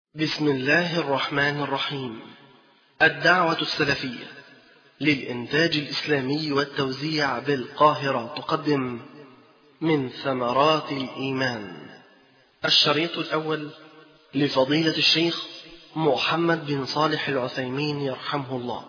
بسم الله الرحمن الرحيم. الدعوة السلفية للإنتاج الإسلامي والتوزيع بالقاهرة تقدم من ثمرات الإيمان الشريط الأول لفضيلة الشيخ محمد بن صالح العثيمين يرحمه الله.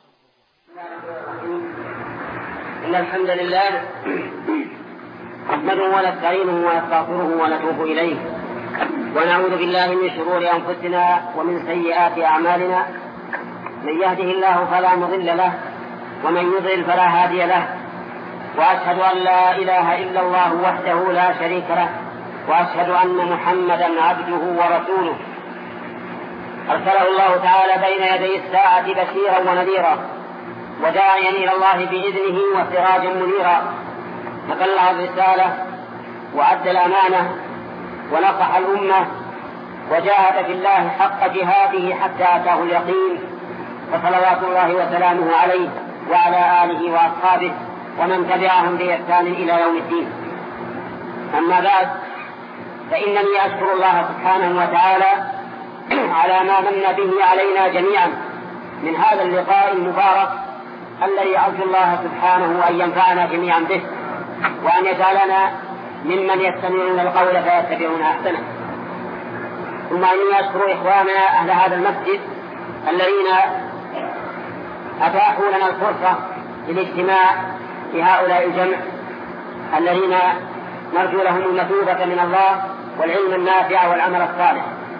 إن الحمد لله نحمده ونستعينه ونستغفره ونتوب إليه ونعوذ بالله من شرور أنفسنا ومن سيئات أعمالنا. من يهده الله فلا مضل له ومن يضلل فلا هادي له، وأشهد أن لا إله إلا الله وحده لا شريك له، وأشهد أن محمدا عبده ورسوله أرسله الله تعالى بين يدي الساعة بشيرا ونذيرا وداعيا إلى الله بإذنه وسراجا منيرا، فبلغ الرسالة وأدى الأمانة ونصح الأمة وجاهد في الله حق جهاده حتى أتاه اليقين، فصلوات الله وسلامه عليه وعلى آله وأصحابه ومن تبعهم بإحسان إلى يوم الدين. أما بعد، فإنني أشكر الله سبحانه وتعالى على ما من به علينا جميعا من هذا اللقاء المبارك الذي أرجو الله سبحانه أن ينفعنا جميعا به، وأن يجعلنا ممن يستمعون القول فيتبعون أحسنه. ثم إني أشكر إخواننا أهل هذا المسجد الذين أتاحوا لنا الفرصة للاجتماع في هؤلاء الجمع الذين نرجو لهم المثوبة من الله والعلم النافع والعمل الصالح.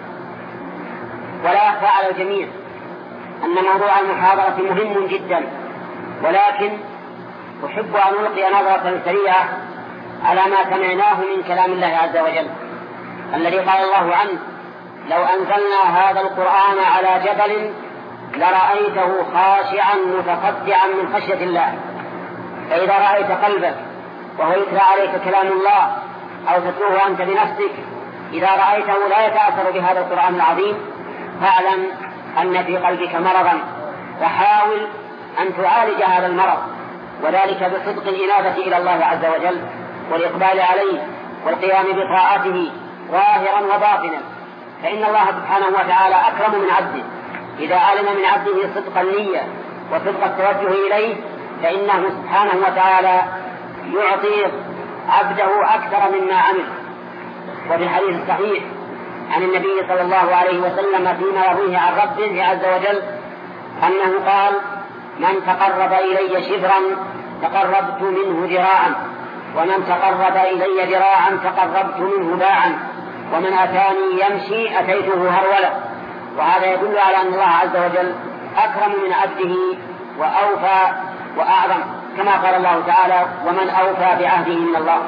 ولا أخفى على الجميع أن موضوع المحاضرة مهم جدا، ولكن أحب أن ألقي نظرة سريعة على ما سمعناه من كلام الله عز وجل الذي قال الله عنه: لو أنزلنا هذا القرآن على جبل لرأيته خاشعا متصدعا من خشية الله. فإذا رأيت قلبك وهو يتلى عليك كلام الله أو تتلوه أنت بنفسك، إذا رأيته لا يتأثر بهذا القرآن العظيم، فاعلم أن في قلبك مرضا، فحاول أن تعالج هذا المرض، وذلك بصدق الإنابة إلى الله عز وجل والإقبال عليه والقيام بطاعته ظاهرا وباطنا. فإن الله سبحانه وتعالى أكرم من عبده، إذا علم من عبده صدق النية وصدق التوجه إليه فإنه سبحانه وتعالى يعطي عبده أكثر مما عمل. وفي الحديث الصحيح عن النبي صلى الله عليه وسلم فيما يرويه عن ربه عز وجل أنه قال: من تقرب إلي شبرا تقربت منه ذراعا، ومن تقرب إلي ذراعا تقربت منه باعا، ومن أتاني يمشي أتيته هرولة. وهذا يدل على أن الله عز وجل أكرم من عبده وأوفى وأعظم، كما قال الله تعالى: ومن أوفى بعهده من الله.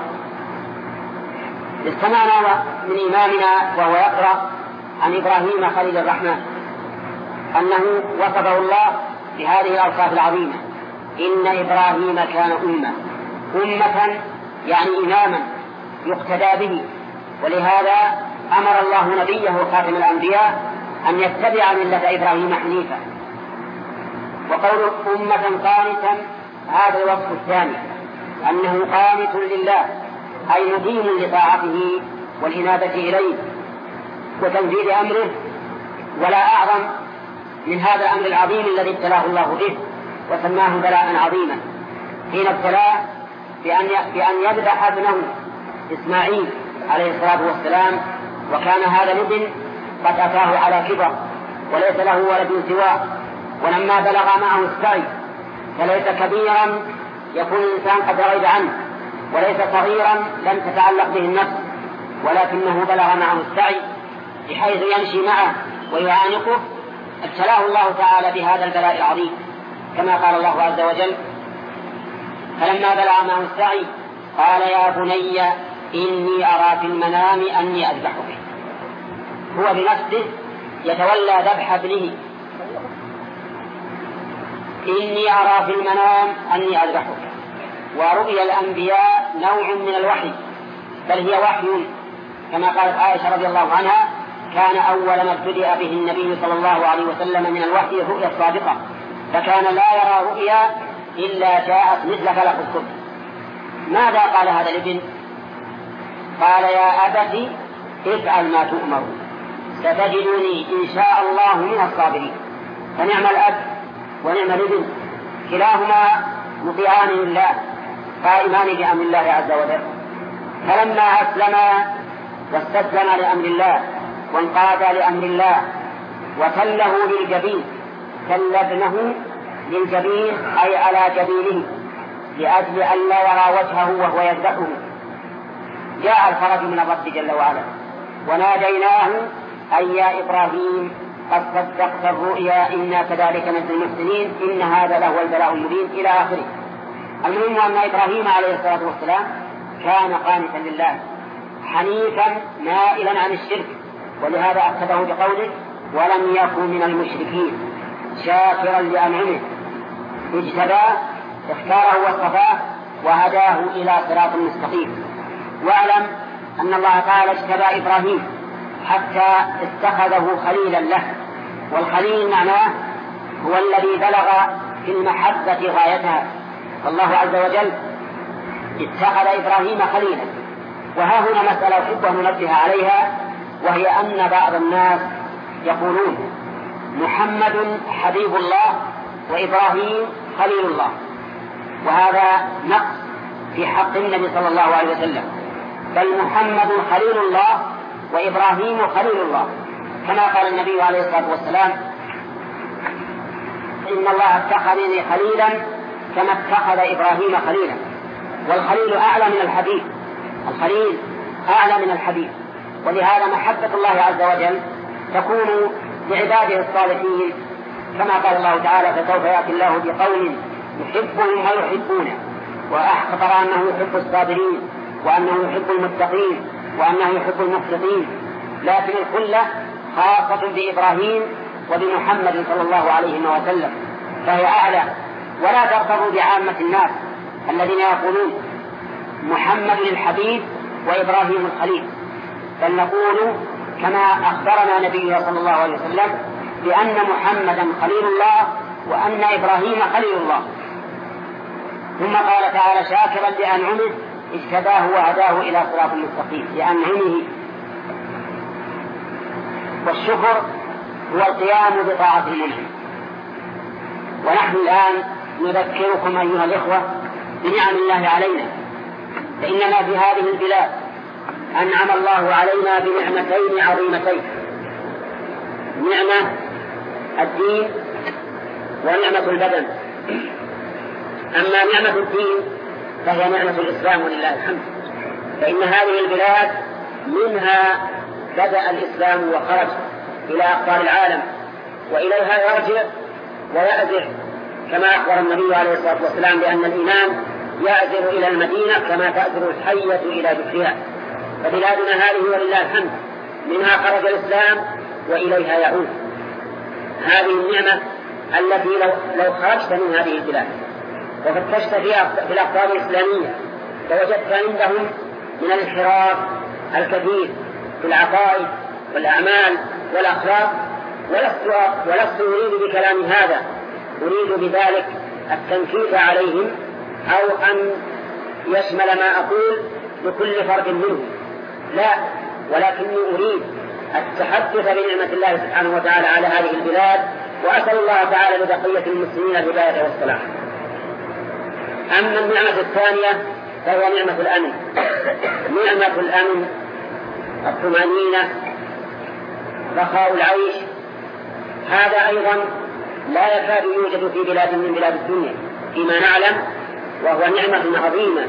استمعنا من إمامنا وهو يقرأ عن إبراهيم خليل الرحمن أنه وصفه الله بهذه الأوصاف العظيمة: إن إبراهيم كان أمة يعني إماما يقتدى به، ولهذا أمر الله نبيه خاتم الأنبياء أن يتبع ملة إبراهيم حنيفا. وقول أمة قانتا هذا الوصف الثاني، أنه قانت لله أي مدين لطاعته والإنابة إليه وتنفيذ أمره. ولا أعظم من هذا الأمر العظيم الذي ابتلاه الله به وسماه بلاء عظيما، حين ابتلاه بأن يذبح ابنه إسماعيل عليه الصلاة والسلام، وكان هذا الابن قد أتاه على كبر وليس له ولد سواه، ولما بلغ معه السعي فليس كبيرا يكون الإنسان قد رغب عنه، وليس صغيرا لم تتعلق به النفس، ولكنه بلغ معه السعي بحيث يمشي معه ويعانقه. ابتلاه الله تعالى بهذا البلاء العظيم، كما قال الله عز وجل: فلما بلغ معه السعي قال: يا بني إني أرى في المنام أني أذبحك. هو بنفسه يتولى ذبح ابنه: إني أرى في المنام أني أذبحك. ورؤيا الأنبياء نوع من الوحي، بل هي وحي، كما قالت عائشة رضي الله عنها: كان أول ما ابتدأ به النبي صلى الله عليه وسلم من الوحي الرؤيا الصادقة، فكان لا يرى رؤيا إلا جاءت مثل فلق الصبح. ماذا قال هذا الابن؟ قال: يا أبت افعل ما تؤمر ستجدني إن شاء الله من الصابرين. فنعم الأب ونعم الابن كلاهما مطيعان لله قائمان بأمر الله عز وجل. فلما أسلما واستسلم لأمر الله وانقاد لأمر الله وتله للجبين، تل ابنه للجبين أي على جبينه لأجل أن لا يرى وجهه وهو يذبحه، جاء الفرج من الرب جل وعلا وناديناه أي يا إبراهيم قد صدقت الرؤيا إنا كذلك نجزي المحسنين إن هذا لهو البلاء المبين إلى آخره. المهم أن إبراهيم عليه الصلاة والسلام كان قانتا لله حنيفا مائلا عن الشرك، ولهذا أخذه بقوله ولم يكن من المشركين شاكرا لأنعمه اجتباه اختاره واصطفاه وهداه إلى صراط مستقيم. واعلم أن الله تعالى اجتبى إبراهيم حتى اتخذه خليلا له، والخليل معناه هو الذي بلغ في المحبة غايتها، الله عز وجل اتخذ إبراهيم خليلا. وها هنا مسألة أحب أن ننبه عليها، وهي أن بعض الناس يقولون محمد حبيب الله وإبراهيم خليل الله، وهذا نقص في حق النبي صلى الله عليه وسلم، بل محمد خليل الله وإبراهيم خليل الله، كما قال النبي عليه الصلاة والسلام إن الله اتخذني خليلا كما اتخذ إبراهيم خليلا. والخليل أعلى من الحبيب، الخليل أعلى من الحبيب، ولهذا محبة الله عز وجل تكون لعباده الصالحين، كما قال الله تعالى فسوف يأتي الله بقوم يحبهم ويحبونه، وأخبر أنه يحب الصابرين وأنه يحب المتقين وأنه يحب المقسطين. لكن الخلة خاصة بإبراهيم وبمحمد صلى الله عليه وسلم، فهي أعلى، ولا تغتروا بعامة الناس الذين يقولون محمد الحبيب وإبراهيم الخليل، بل نقول كما أخبرنا نبينا صلى الله عليه وسلم بأن محمدا خليل الله وأن إبراهيم خليل الله. ثم قال تعالى شاكرا لأنعمه اجتباه وهداه إلى صراط مستقيم لأنعمه. والشكر هو القيام بطاعة المنعم. ونحن الآن نذكركم أيها الإخوة بنعم الله علينا، فإننا في هذه البلاد أنعم الله علينا بنعمتين عظيمتين، نعمة الدين ونعمة البدن. أما نعمة الدين فهي نعمة الإسلام ولله الحمد، فإن هذه البلاد منها بدأ الإسلام وخرج إلى أقطار العالم، وإليها يرجع ويأزر، كما أخبر النبي عليه الصلاة والسلام بأن الإيمان يأزر إلى المدينة كما تأزر الحية إلى جحرها. فبلادنا هذه ولله الحمد منها خرج الإسلام وإليها يعود. هذه النعمة التي لو خرجت من هذه البلاد وفتشت في الأقطار الإسلامية فوجدت عندهم من الانحراف الكثير في العقائد والأعمال والأخلاق، ولست أريد بكلام هذا، أريد بذلك التنكيت عليهم أو أن يشمل ما أقول لكل فرد منهم، لا، ولكني أريد التحدث بنعمة الله سبحانه وتعالى على هذه البلاد، وأسأل الله تعالى لبقية المسلمين الهداية والصلاح. أما النعمة الثانية فهي نعمة الأمن. نعمة الأمن الطمأنينة رخاء العيش، هذا أيضا لا يكاد يوجد في بلاد من بلاد الدنيا فيما نعلم، وهو نعمة عظيمة.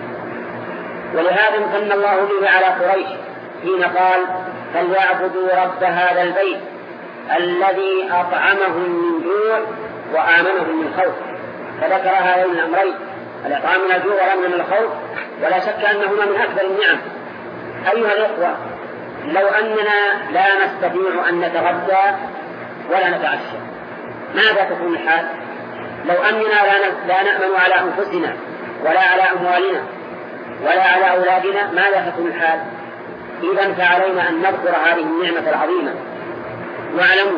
ولهذا امتن الله به على قريش حين قال فليعبدوا رب هذا البيت الذي أطعمهم من جوع وآمنهم من خوف. فذكر هذين الأمرين، الإطعام من الجوع والأمن من الخوف، ولا شك أنهما من أكبر النعم. أيها الإخوة، لو أننا لا نستطيع أن نتغدى ولا نتعشى ماذا تكون الحال؟ لو أننا لا نأمن على أنفسنا ولا على أموالنا ولا على أولادنا ماذا تكون الحال؟ إذن فعلينا أن نذكر هذه النعمة العظيمة. واعلموا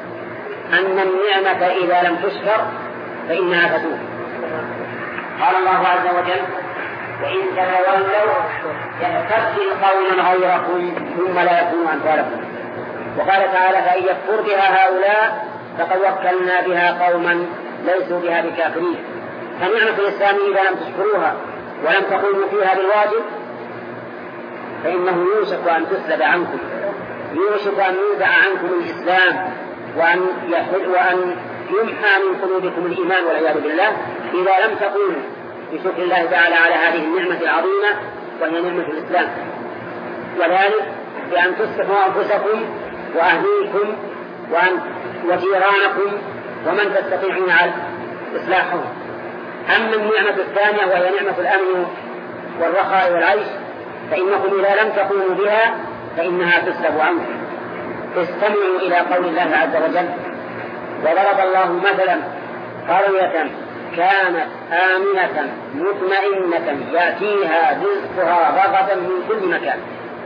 أن النعمة إذا لم تشكر فإنها تدوم. قال الله عز وجل وإن تتولوا يستبدل قوما غيركم ثم لا يكونوا أمثالكم. وقال تعالى فإن يكفر بها هؤلاء فقد وكلنا بها قوما ليسوا بها بكافرين. فنعمة الإسلام إذا لم تشكروها ولم تقوموا فيها بالواجب فإنه يوشك أن تسلب عنكم، يوشك أن ينزع عنكم الإسلام وأن يمحى من قلوبكم الإيمان والعياذ بالله إذا لم تقوموا بشكر الله تعالى على هذه النعمة العظيمة وهي نعمة الإسلام، وذلك بأن تصلحوا أنفسكم وأهليكم وجيرانكم ومن تستطيعون على إصلاحهم. أما النعمة الثانية وهي نعمة الأمن والرخاء والعيش فإنكم إذا لم تقوموا بها فإنها تسلب عنكم. استمعوا إلى قول الله عز وجل وضرب الله مثلا قرية كانت آمنة مطمئنة يأتيها رزقها رغدا من كل مكان.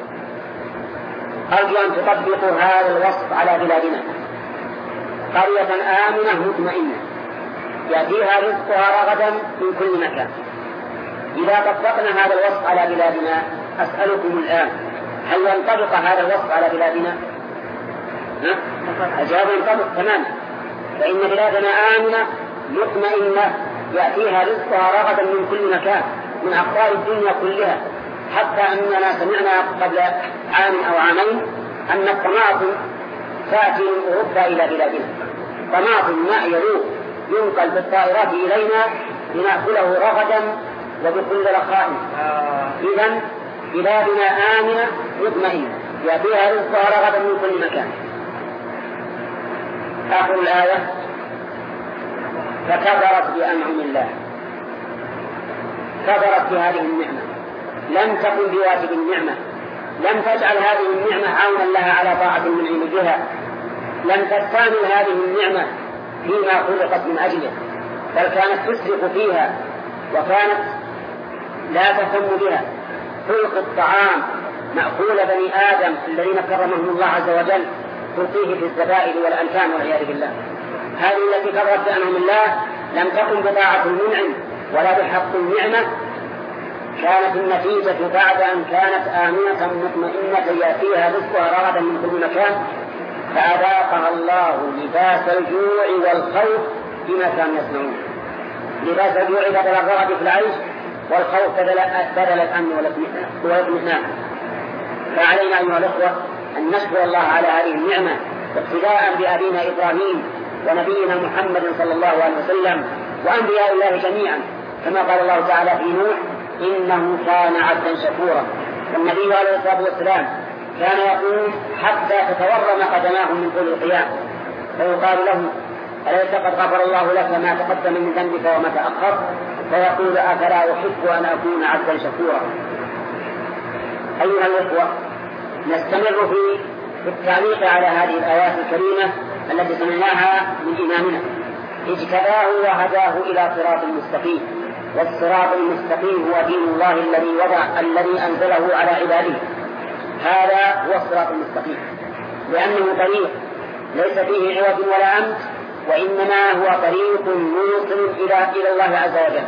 أرجو أن تطبقوا هذا الوصف على بلادنا. قرية آمنة مطمئنة يأتيها رزقها رغدا من كل مكان. إذا طبقنا هذا الوصف على بلادنا أسألكم الآن هل ينطبق هذا الوصف على بلادنا؟ الجواب ينطبق تماما، فإن بلادنا آمنة مطمئنة يأتيها رزقها رغدا من كل مكان من أقطار الدنيا كلها، حتى أننا سمعنا قبل عام أو عامين أن الطماطم تأتي من أوروبا إلى بلادنا، طماطم ماء يروق ينقل بالطائرات إلينا لنأكله رغدا وبكل رخاء. إذن بلادنا آمنة مطمئنة يأتيها رزقها رغدا من كل مكان. آخر الآية فكفرت بأنعم الله، كفرت بهذه النعمة، لم تكن بواجب النعمة، لم تجعل هذه النعمة عونا لها على طاعة المنعم بها، لم تستعمل هذه النعمة فيما خلقت من أجله، بل كانت تسرق فيها وكانت لا تهتم بها. خلق الطعام مأكول بني آدم الذين كرمهم الله عز وجل تلقيه في الزبائن والأنفان والعياذ بالله. هذه التي كفرت بأنعم الله لم تكن بطاعة المنعم ولا بحق النعمة، كانت النتيجة بعد أن كانت آمنة مطمئنة يأتيها رزقها رغدا من كل مكان فأذاقها الله لباس الجوع والخوف بما كانوا يصنعون. لباس الجوع بدل الرغد في العيش والخوف بدل الأمن والاطمئنان. فعلينا أيها الأخوة أن نشكر الله على هذه النعمة ابتداء بأبينا إبراهيم ونبينا محمد صلى الله عليه وسلم وأنبياء الله جميعا، كما قال الله تعالى في نوح إنه كان عبدا شكورا. والنبي عليه الصلاة والسلام كان يقول حتى تتورم قدماه من طول القيام فيقال له أليس قد غفر الله لك ما تقدم من ذنبك وما تأخر؟ فيقول أفلا أحب أن أكون عبدا شكورا. أيها الأخوة نستمر في التعليق على هذه الآيات الكريمة التي سمعناها من إمامنا اجتباه وهداه إلى صراط مستقيم. والصراط المستقيم هو دين الله الذي أنزله على عباده. هذا هو الصراط المستقيم لأنه طريق ليس فيه عوج ولا أمت، وإنما هو طريق موصل إلى الله عز وجل.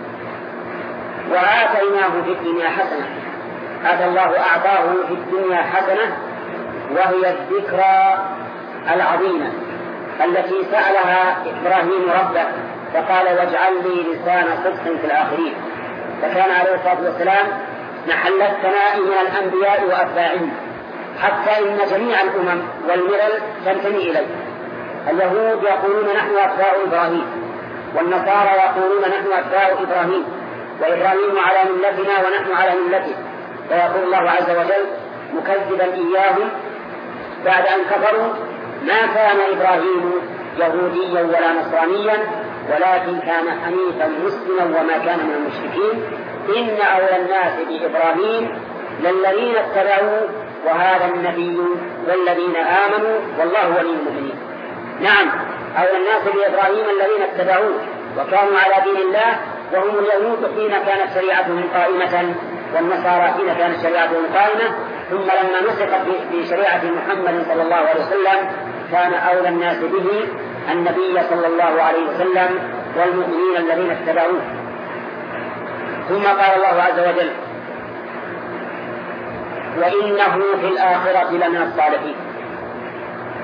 وآتيناه في الدنيا حسنة، هذا الله أعطاه في الدنيا حسنة وهي الذكرى العظيمة التي سألها إبراهيم ربه فقال واجعل لي لسان صدق في الآخرين. فكان عليه الصلاة والسلام محل الثناء من الأنبياء وأتباعهم، حتى إن جميع الأمم والملل تنتمي إليه. اليهود يقولون نحن أتباع إبراهيم، والنصارى يقولون نحن أتباع إبراهيم، وإبراهيم على ملتنا ونحن على ملته. فيقول الله عز وجل مكذبا إياهم بعد أن كفروا ما كان إبراهيم يهوديا ولا نصرانيا ولكن كان حنيفا مسلما وما كان من المشركين. إن أولى الناس بإبراهيم للذين اتبعوا وهذا النبي والذين آمنوا والله ولي المؤمنين. نعم أولى الناس بإبراهيم الذين اتبعوه وكانوا على دين الله، وهم اليهود حين كانت شريعتهم قائمة والنصارى حين كانت شريعتهم قائمة، ثم لما نسخت بشريعة محمد صلى الله عليه وسلم كان أولى الناس به النبي صلى الله عليه وسلم والمؤمنين الذين اتبعوه. ثم قال الله عز وجل وإنه في الآخرة لمن الصالحين.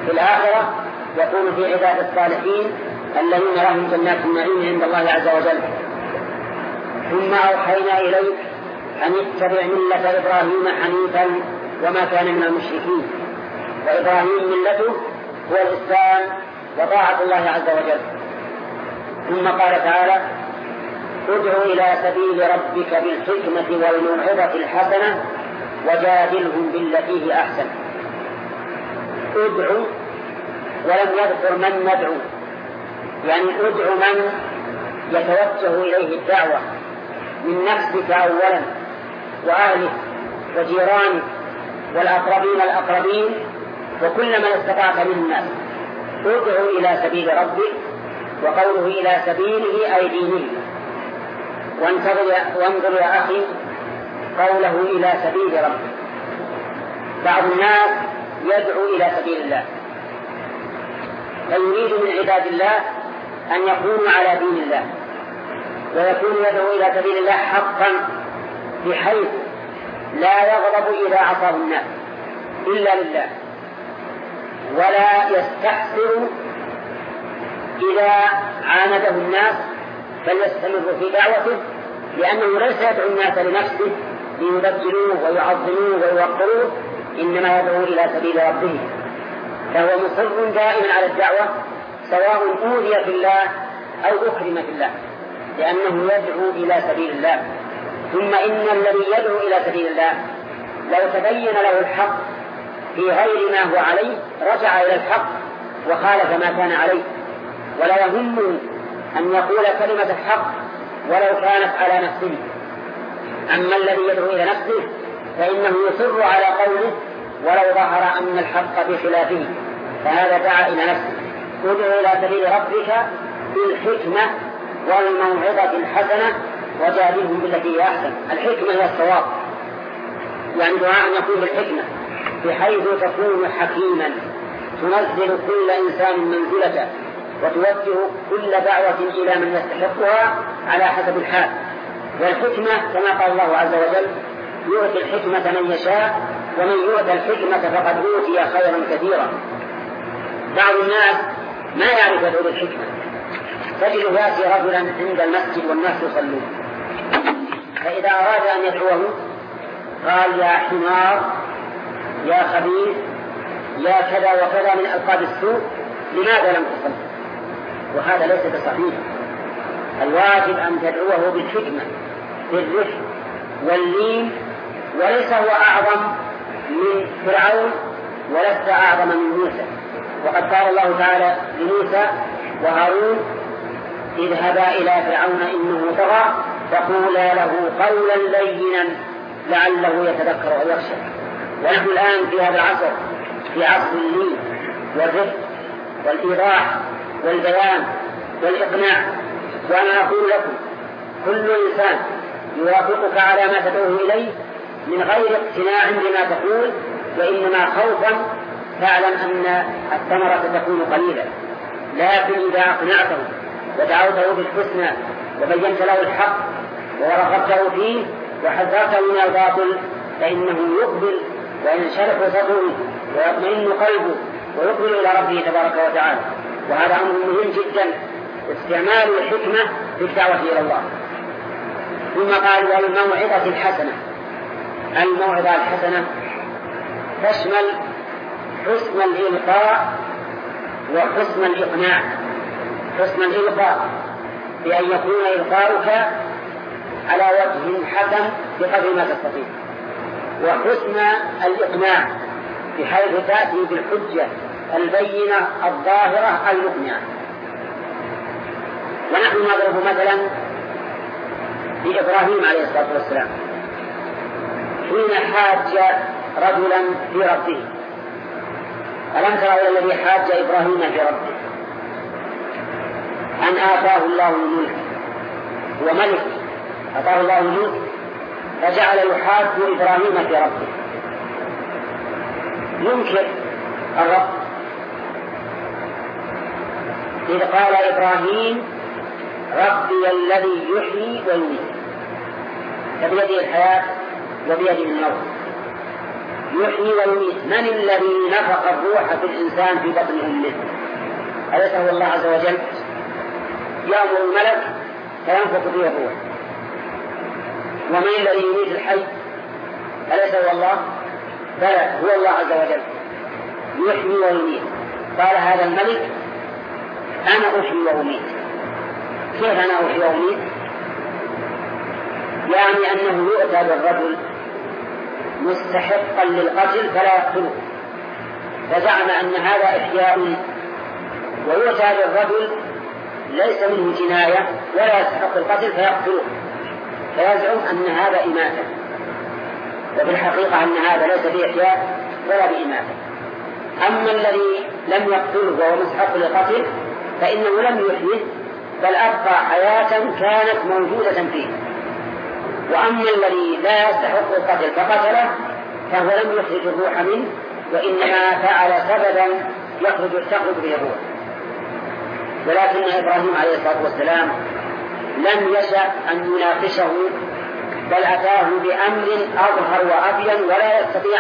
في الآخرة يكون في عباد الصالحين الذين لهم جنات النعيم عند الله عز وجل. ثم أوحينا إليك أن اتبع ملة إبراهيم حنيفا وما كان من المشركين. وإبراهيم ملته هو الإسلام وطاعة الله عز وجل. ثم قال تعالى: ادع إلى سبيل ربك بالحكمة والموعظة الحسنة وجادلهم بالتي هي أحسن. ادعو ولم يذكر من ندعو، يعني ادعو من يتوجه إليه الدعوة من نفسك أولا وأهلك وجيرانك والأقربين الأقربين وكل من استطعت من الناس. ادعو إلى سبيل ربك، وقوله إلى سبيله أي دينه. وانظر يا أخي قوله إلى سبيل ربك. بعض الناس يدعو إلى سبيل الله فيريد من عباد الله أن يكونوا على دين الله، ويكون يدعو إلى سبيل الله حقا بحيث لا يغضب إذا عصاه الناس إلا لله، ولا يستحسر إذا عانده الناس فليستمر في دعوته، لأنه ليس يدعو الناس لنفسه ليبجلوه ويعظموه ويوقروه، إنما يدعو إلى سبيل ربه، فهو مصر دائما على الدعوة سواء أوذي في الله أو أكرم في الله، لأنه يدعو إلى سبيل الله. ثم إن الذي يدعو إلى سبيل الله لو تبين له الحق في غير ما هو عليه رجع إلى الحق وخالف ما كان عليه، ولا يهمه أن يقول كلمة الحق ولو كانت على نفسه. أما الذي يدعو إلى نفسه فإنه يصر على قوله ولو ظهر أن الحق بخلافه، فهذا دعا إلى نفسه. ادعو إلى سبيل ربك بالحكمة والموعظة الحسنة وجادلهم بالتي هي أحسن. الحكمة هي الصواب، يعني دعاء يكون بالحكمة بحيث تكون حكيما تنزل كل إنسان منزلته وتوجه كل دعوة إلى من يستحقها على حسب الحال. والحكمة كما قال الله عز وجل: يؤتي الحكمة من يشاء ومن يؤتى الحكمة فقد أوتي خيرا كثيرا. بعض الناس ما يعرف يدعو بالحكمة، تجد يأتي رجلا عند المسجد والناس يصلون، فإذا أراد أن يدعوه قال: يا حمار، يا خبيث، يا كذا وكذا من ألقاب السوء، لماذا لم تصل؟ وهذا ليس بصحيح. الواجب أن تدعوه بالحكمة بالرفق واللين، وليس هو أعظم من فرعون ولست أعظم من موسى. وقد قال الله تعالى لموسى وهارون: اذهبا إلى فرعون إنه طغى فقولا له قولا لينا لعله يتذكر أو يخشى. ونحن الآن في هذا العصر في عصر اللين والرفق والإيضاح والبيان والإقناع. وأنا أقول لكم كل إنسان يوافقك على ما تدعوه إليه من غير اقتناع بما تقول وإنما خوفا، فاعلم أن الثمرة تكون قليلة. لكن إذا أقنعته ودعوته بالحسنى وبينت له الحق ورغبته فيه وحذرته من الباطل فإنه يقبل وينشرح صدره ويطمئن قلبه ويقبل إلى ربه تبارك وتعالى. وهذا أمر مهم جدا، استعمال الحكمة في الدعوة إلى الله. ثم قال: والموعظة الحسنة. الموعظة الحسنة تشمل حسن الإلقاء وحسن الإقناع. حسن الإلقاء بأن يكون إلقاؤك على وجه حسن بقدر ما تستطيع، وحسن الإقناع بحيث تأتي بالحجة البينة الظاهرة المقنعة. ونحن نضرب مثلا بإبراهيم عليه الصلاة والسلام حين حاج رجلا في ربه. ألم ترى إلى الذي حاج إبراهيم في ربه أن آتاه الله الملك وملك، آتاه الله الملك فجعل يحاج إبراهيم في ربه، ينكر الرب. إذ قال إبراهيم: ربي الذي يحيي ويميت، فبيده الحياة وبيده الموت، يحيي ويميت. من الذي نفخ الروح في الإنسان في بطن أمه؟ أليس هو الله عز وجل؟ يأمر الملك فينفخ فيه الروح. ومن الذي يميت الحي؟ أليس هو الله؟ بلى، هو الله عز وجل يحيي ويميت. قال هذا الملك أنا أحيي وأميت. كيف أنا أحيي وأميت؟ يعني أنه يؤتى بالرجل مستحقا للقتل فلا يقتله، فزعم أن هذا إحياء، ويؤتى بالرجل ليس منه جناية ولا يستحق القتل فيقتله، فيزعم أن هذا إماتة، وفي الحقيقة أن هذا ليس بإحياء ولا بإماتة. أما الذي لم يقتله وهو مستحق للقتل فإنه لم يحيه بل أبقى حياة كانت موجودة فيه. وأما الذي لا يستحق القتل فقتله فهو لم يخرج الروح منه، وإنما فعل سببا تخرج به الروح. ولكن إبراهيم عليه الصلاة والسلام لم يشأ أن يناقشه، بل أتاه بأمر أظهر وأبين ولا يستطيع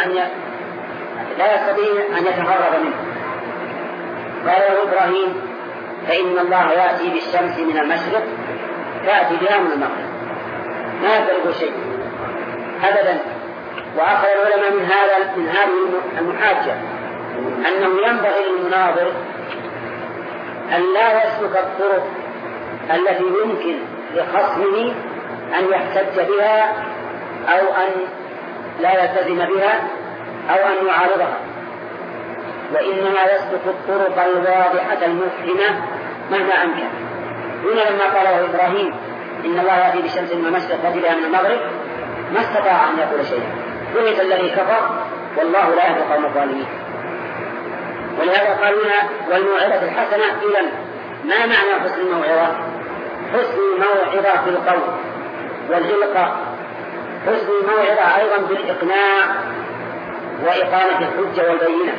أن يتهرب منه. قال له إبراهيم فإن الله يأتي بالشمس من المشرق تأتي بها من المغرب، ما يفرق شيء أبدا. وأخذ العلماء من هذه المحاجة أنه ينبغي للمناظر أن لا يسلك الطرق التي يمكن لخصمه أن يحتج بها أو أن لا يلتزم بها أو أن يعارضها، وإنما يسلك الطرق الواضحة المفهمة مهما أمكن. هنا لما قاله إبراهيم إن الله يأتي بالشمس من المشرق تأتي بها من المغرب ما استطاع أن يقول شيئا، بهت الذي كفر والله لا يهدي القوم الظالمين. ولهذا قالوا والموعظة الحسنة. إذن ما معنى حسن الموعظة؟ حسن الموعظة في القول والإلقاء، حسن الموعظة أيضا بالإقناع وإقامة الحجة والبينة.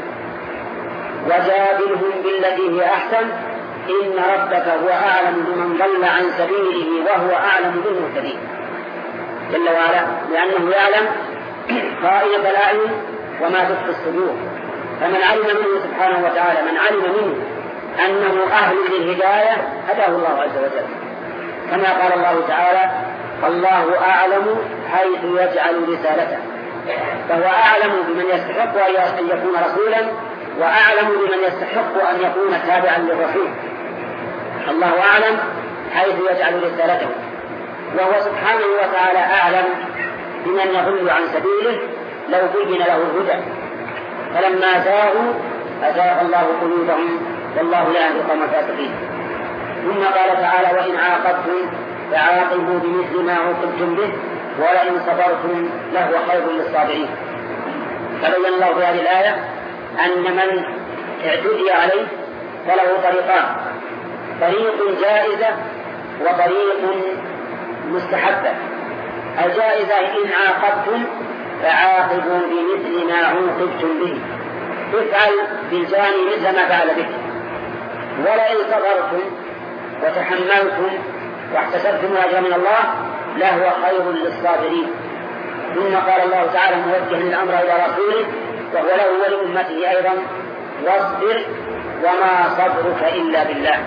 وجادلهم بالتي هي أحسن إن ربك هو أعلم بمن ضل عن سبيله وهو أعلم بالمهتدين جل وعلا، لأنه يعلم خائنة الأعين وما تخفي الصدور. فمن علم منه سبحانه وتعالى، من علم منه أنه أهل للهداية هداه الله عز وجل، كما قال الله تعالى الله أعلم حيث يجعل رسالته، فهو أعلم بمن يستحق أن يكون رسولا وأعلم بمن يستحق أن يكون تابعا للرسول. الله أعلم حيث يجعل رسالته، وهو سبحانه وتعالى أعلم بمن يضل عن سبيله لو بين له الهدى، فلما زاغوا أزاغ الله قلوبهم والله لا يهدي القوم الفاسقين. ثم قال تعالى وإن عاقبتم فعاقبوا بمثل ما عوقبتم به ولئن صبرتم لهو خير للصابرين. فبين الله في هذه الآية أن من اعتدي عليه فله طريقان، طريق جائزة وطريق مستحبة. الجائزة إن عاقبتم فعاقبوا بمثل ما عوقبتم به، افعل بالجاني مثل ما فعل بك. ولئن صبرتم وتحملتم واحتسبتم الأجر من الله لهو خير للصابرين. ثم قال الله تعالى موجها الأمر إلى رسوله وهو له ولأمته أيضا واصبر وما صبرك إلا بالله،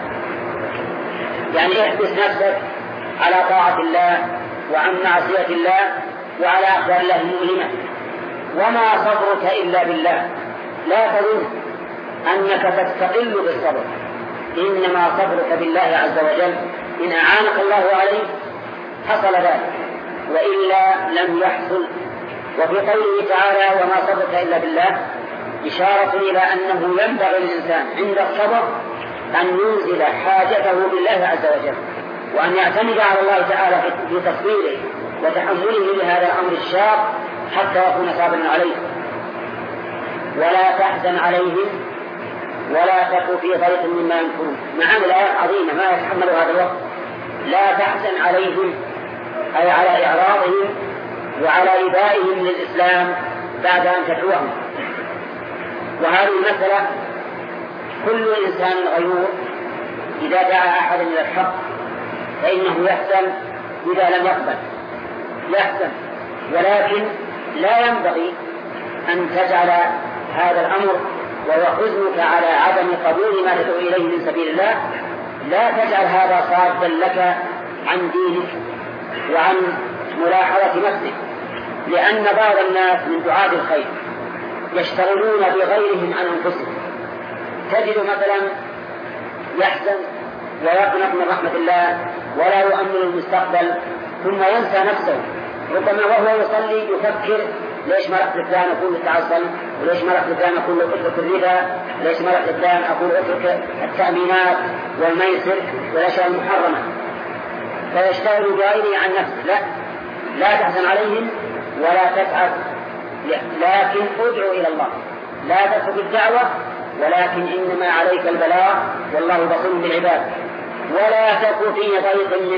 يعني احبس نفسك على طاعة الله وعن معصية الله وعلى أخبار الله المؤلمة، وما صبرك إلا بالله. لا تظن أنك تستقل بالصبر، إنما صبرك بالله عز وجل، إن أعانك الله عليه حصل ذلك وإلا لم يحصل. وفي قوله تعالى وما صبرك إلا بالله إشارة إلى أنه ينبغي للإنسان عند الصبر أن ينزل حاجته بالله عز وجل، وأن يعتمد على الله تعالى في تصويره وتحمله لهذا الأمر الشاق حتى يكون صابرا عليه. ولا تحزن عليهم ولا تك في ضيق مما يمكرون. معاني الآية عظيمة ما يتحمل هذا الوقت. لا تحزن عليهم أي على إعراضهم وعلى إبائهم للإسلام بعد أن تدعوهم. وهذه المسألة كل إنسان غيور إذا دعا أحدا إلى الحق فإنه يحزن إذا لم يقبل، يحزن، ولكن لا ينبغي أن تجعل هذا الأمر وهو حزنك على عدم قبول ما تدعو إليه من سبيل الله، لا تجعل هذا صادا لك عن دينك وعن ملاحظة نفسك، لأن بعض الناس من دعاة الخير يشتغلون بغيرهم عن أنفسهم. تجد مثلا يحزن ويقنط من رحمة الله ولا يؤمن المستقبل، ثم ينسى نفسه، ربما وهو يصلي يفكر ليش ما رحت لفلان أقول التعصب، وليش ما رحت لفلان أقول اترك الربا، ليش ما رحت لفلان أقول اترك التأمينات والميسر والأشياء المحرمة، فيشتغل بغيره عن نفسه. لا تحزن عليهم ولا تتعب، لكن ادعو إلى الله، لا تترك الدعوة، ولكن إنما عليك البلاغ والله بصير بالعباد. ولا تكن في ضيق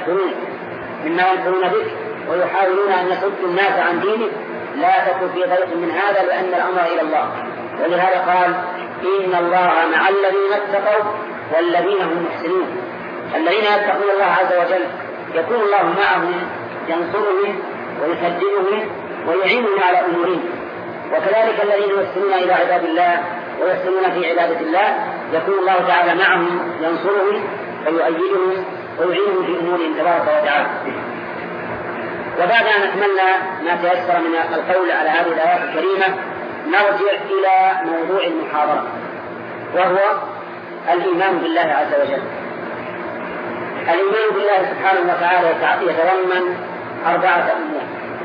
مما يمكرون بك ويحاولون أن يصدوا الناس عن دينك، لا تكن في ضيق من هذا، لأن الأمر إلى الله. ولهذا قال إن الله مع الذين اتقوا والذين هم محسنون. الذين يتقون الله عز وجل يكون الله معهم ينصرهم ويسددهم ويعينهم على أمورهم، وكذلك الذين يحسنون إلى عباد الله ويحسنون في عبادة الله يكون الله تعالى معهم ينصرهم ويؤيدهم ويعينهم في أمورهم تبارك وتعالى. وبعد أن أكملنا ما تيسر من القول على هذه الآيات الكريمة نرجع إلى موضوع المحاضرة، وهو الإيمان بالله عز وجل. الإيمان بالله سبحانه وتعالى يتضمن 4 أمور.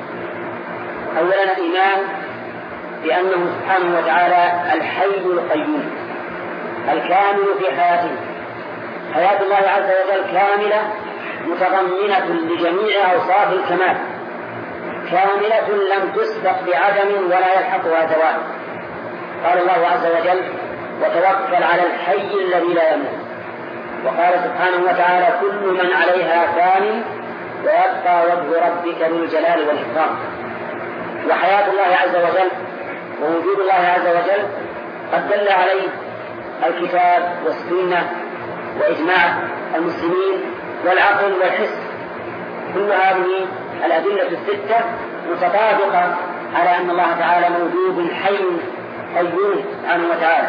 أولا الإيمان بأنه سبحانه وتعالى الحي القيوم الكامل في حياته. حياة الله عز وجل كاملة متضمنة لجميع أوصاف الكمال، كاملة لم تسبق بعدم ولا يلحقها زوال. قال الله عز وجل وتوكل على الحي الذي لا يموت. وقال سبحانه وتعالى كل من عليها فان ويبقى وجه ربك ذو الجلال والإكرام. وحياة الله عز وجل ووجود الله عز وجل قد دل عليه الكتاب والسنة وإجماع المسلمين والعقل والحس. كل هذه الأدلة الستة متطابقة على أن الله تعالى موجود حي قيوم سبحانه وتعالى.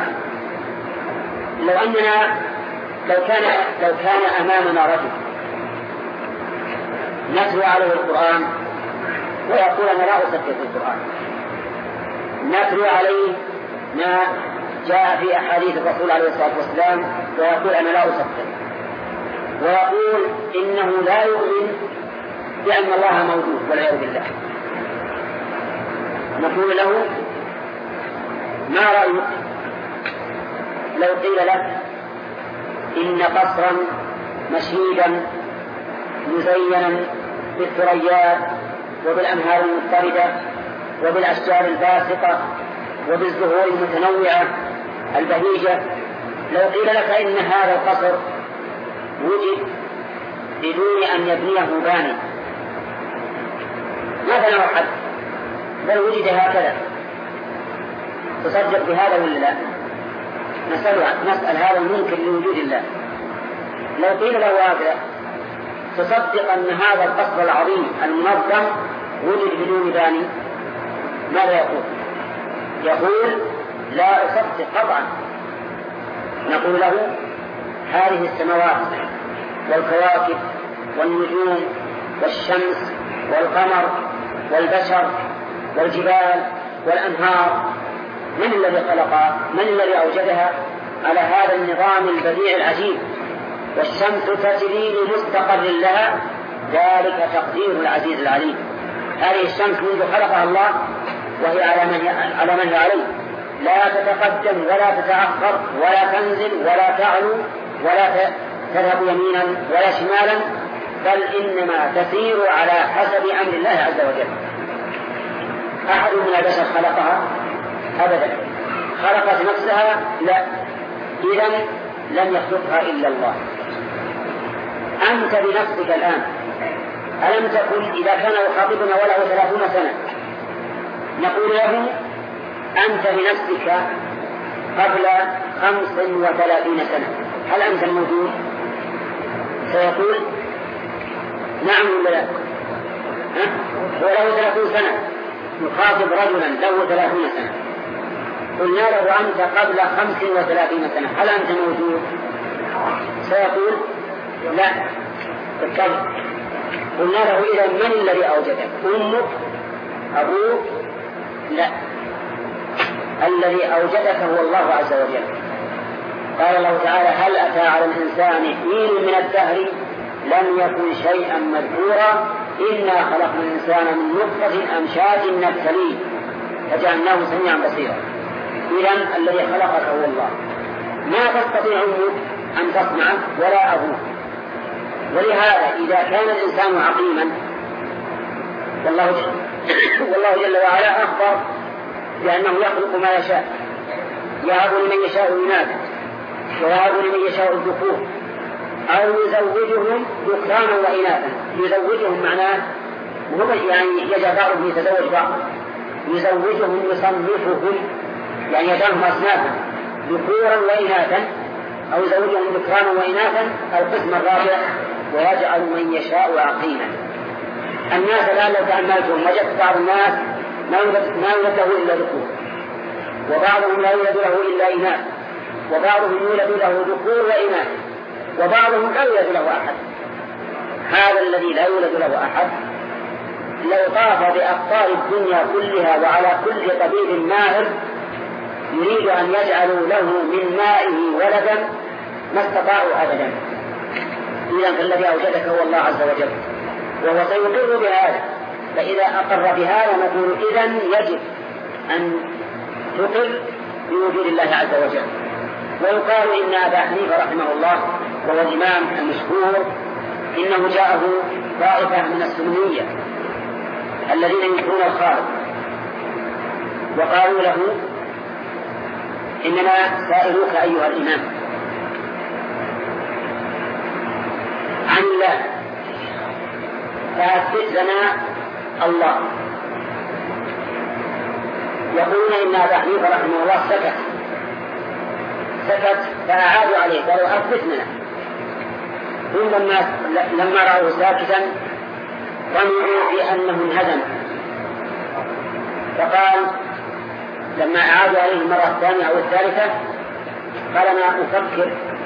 لو كان أمامنا رجل نتلو عليه القرآن ويقول أنا لا أصدق القرآن، نتلو عليه ما جاء في أحاديث الرسول عليه الصلاة والسلام ويقول أنا لا أصدق، ويقول إنه لا يؤمن بأن الله موجود والعياذ بالله، نقول له ما رأيك لو قيل لك إن قصرا مشيدا مزينا بالثريات وبالأنهار المضطردة وبالأشجار الباسقة وبالزهور المتنوعة البهيجة، لو قيل لك إن هذا القصر وجد بدون أن يبنيه باني ما بنى أحد بل وجد هكذا، تصدق بهذا ولا لا؟ نسأل هذا المنكر لوجود الله. لو قيل له هكذا تصدق أن هذا القصر العظيم المنظم وجد بدون باني، ماذا يقول؟ يقول لا أصدق قطعا. نقول له هذه السماوات والكواكب والنجوم والشمس والقمر والبشر والجبال والأنهار من الذي خلقها؟ من الذي أوجدها على هذا النظام البديع العجيب؟ والشمس تجري لمستقر لها ذلك تقدير العزيز العليم. هذه الشمس منذ خلقها الله وهي على من هي عليه، لا تتقدم ولا تتأخر ولا تنزل ولا تعلو ولا تذهب يمينا ولا شمالا، بل إنما تسير على حسب أمر الله عز وجل. أحد من البشر خلقها؟ أبدا. خلقت نفسها؟ لا. إذن لم يخلقها إلا الله. أنت بنفسك الآن ألم تكن إذا كان يخاطبنا وله 30 سنة نقول له أنت بنفسك قبل 35 سنة هل أنت الموجود؟ سيقول نعم ولا لا؟ وله 30 سنة نخاطب رجلا له 30 سنة قلنا له أنت قبل 35 سنة هل أنت موجود؟ سيقول لا بالطبع. قلنا له إذا من الذي أوجدك؟ أمك؟ أبوك؟ لا، الذي أوجدك هو الله عز وجل. قال الله تعالى هل أتى على الإنسان حين من الدهر لم يكن شيئا مذكورا إنا خلقنا الإنسان من نطفة أمشاج نبتليه فجعلناه سميعا بصيرا. إذن الذي خلقك هو الله، ما تستطيع أمك أن تصنعه ولا أبوك. ولهذا إذا كان الإنسان عقيما والله جل وعلا أخبر بأنه يخلق ما يشاء، يهب لمن يشاء إناثا ويهب لمن يشاء الذكور أو يزوجهم ذكرانا وإناثا. يزوجهم معناه يعني يجعل بعضهم يتزوج بعض، يزوجهم يصنفهم يعني يجعلهم أصنافا ذكورا وإناثا أو يزوجهم ذكرانا وإناثا. القسم الرابع ويجعل من يشاء عقيما. الناس الآن لو تأملتهم وجدت بعض الناس ما يولد له إلا ذكور، وبعضهم لا يولد له إلا إناث، وبعضهم يولد له ذكور وإناث، وبعضهم لا يولد له أحد. هذا الذي لا يولد له أحد لو طاف بأقطار الدنيا كلها وعلى كل طبيب ماهر يريد أن يجعلوا له من مائه ولدا ما استطاعوا أبدا. إذن فالذي أوجدك هو الله عز وجل، وهو سيقر بهذا. فإذا أقر بهذا نقول إذن يجب أن تقر بوجود الله عز وجل. ويقال إن أبا حنيفة رحمه الله وهو الإمام المشهور إنه جاءه طائفة من السنية الذين ينكرون الخالق وقالوا له إننا سائلوك أيها الإمام عن الله فأثبت لنا الله. يقولون إن أبا حنيفة رحمه الله سكت فأعادوا عليه قالوا أثبت لنا. ثم لما رأوه ساكتا ظنوا بأنه انهزم، فقال لما أعادوا عليه المرة الثانية أو الثالثة قال أنا أفكر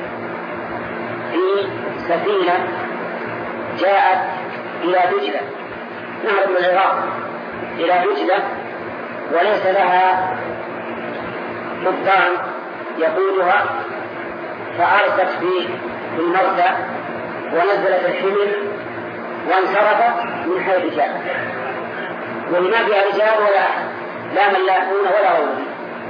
في سفينة جاءت إلى دجلة، نهر من العراق إلى دجلة، وليس لها قبطان يقودها، فأرست في المرسى ونزلت الحمل وانصرفت من حيث جاءت، وما فيها رجال ولا أحد، لا ملاحون ولا غيرهم.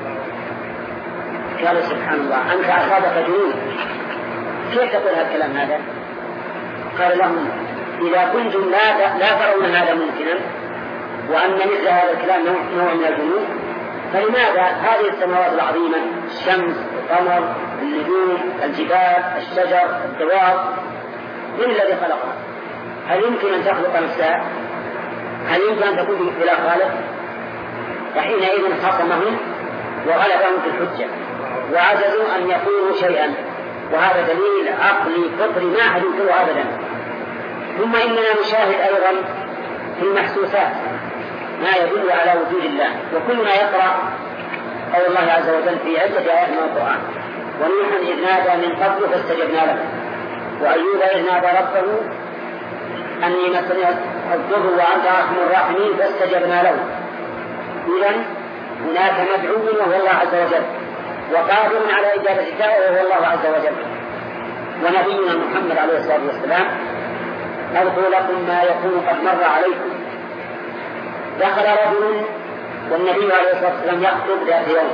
قالوا سبحان الله أنت أصابك جنون، كيف تقول هذا الكلام هذا؟ قال لهم إذا كنتم لا ترون هذا ممكنا وأن مثل هذا الكلام نوع من الجنون، فلماذا هذه السماوات العظيمة الشمس القمر النجوم الجبال الشجر الدواب من الذي خلقها؟ هل يمكن أن تخلق نفسها؟ هل يمكن أن تكون بلا خالق؟ وحينئذ خصمهم وغلبهم في الحجة وعجزوا أن يقولوا شيئا، وهذا دليل عقلي فطري ما أحد ينكره أبدا. ثم إننا نشاهد أيضا في المحسوسات ما يدل على وجود الله، وكلنا يقرأ قول الله عز وجل في عدة آيات من القرآن ونوح إذ نادى من قبل فاستجبنا له، وأيوب إذ نادى ربه أني مسني الضر وأنت أرحم الراحمين فاستجبنا له. إذن هناك مدعو وهو الله عز وجل، وقادر على إجابة الدعوة وهو الله عز وجل. ونبينا محمد عليه الصلاة والسلام أذكر لكم ما يكون قد مر عليكم. دخل رجل والنبي عليه الصلاة والسلام يخطب ذات يوم،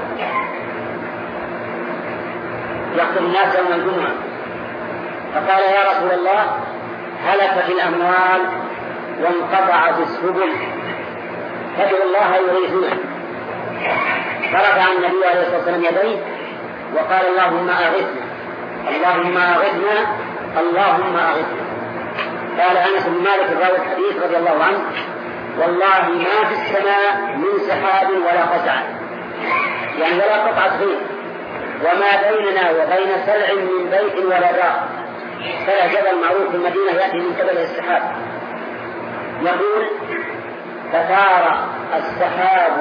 يخطب الناس يوم الجمعة، فقال يا رسول الله هلكت الأموال وانقطعت السبل فادعوا الله يغيثنا. فرفع النبي عليه الصلاة والسلام يديه وقال اللهم أغثنا اللهم أغثنا اللهم أغثنا. قال أنس بن مالك راوي الحديث رضي الله عنه والله ما في السماء من سحاب ولا قزع، يعني ولا قطعة غيث، وما بيننا وبين سلع من بيت ولا دار. سلع جبل معروف في المدينة يأتي من قبل السحاب. يقول فصار السحاب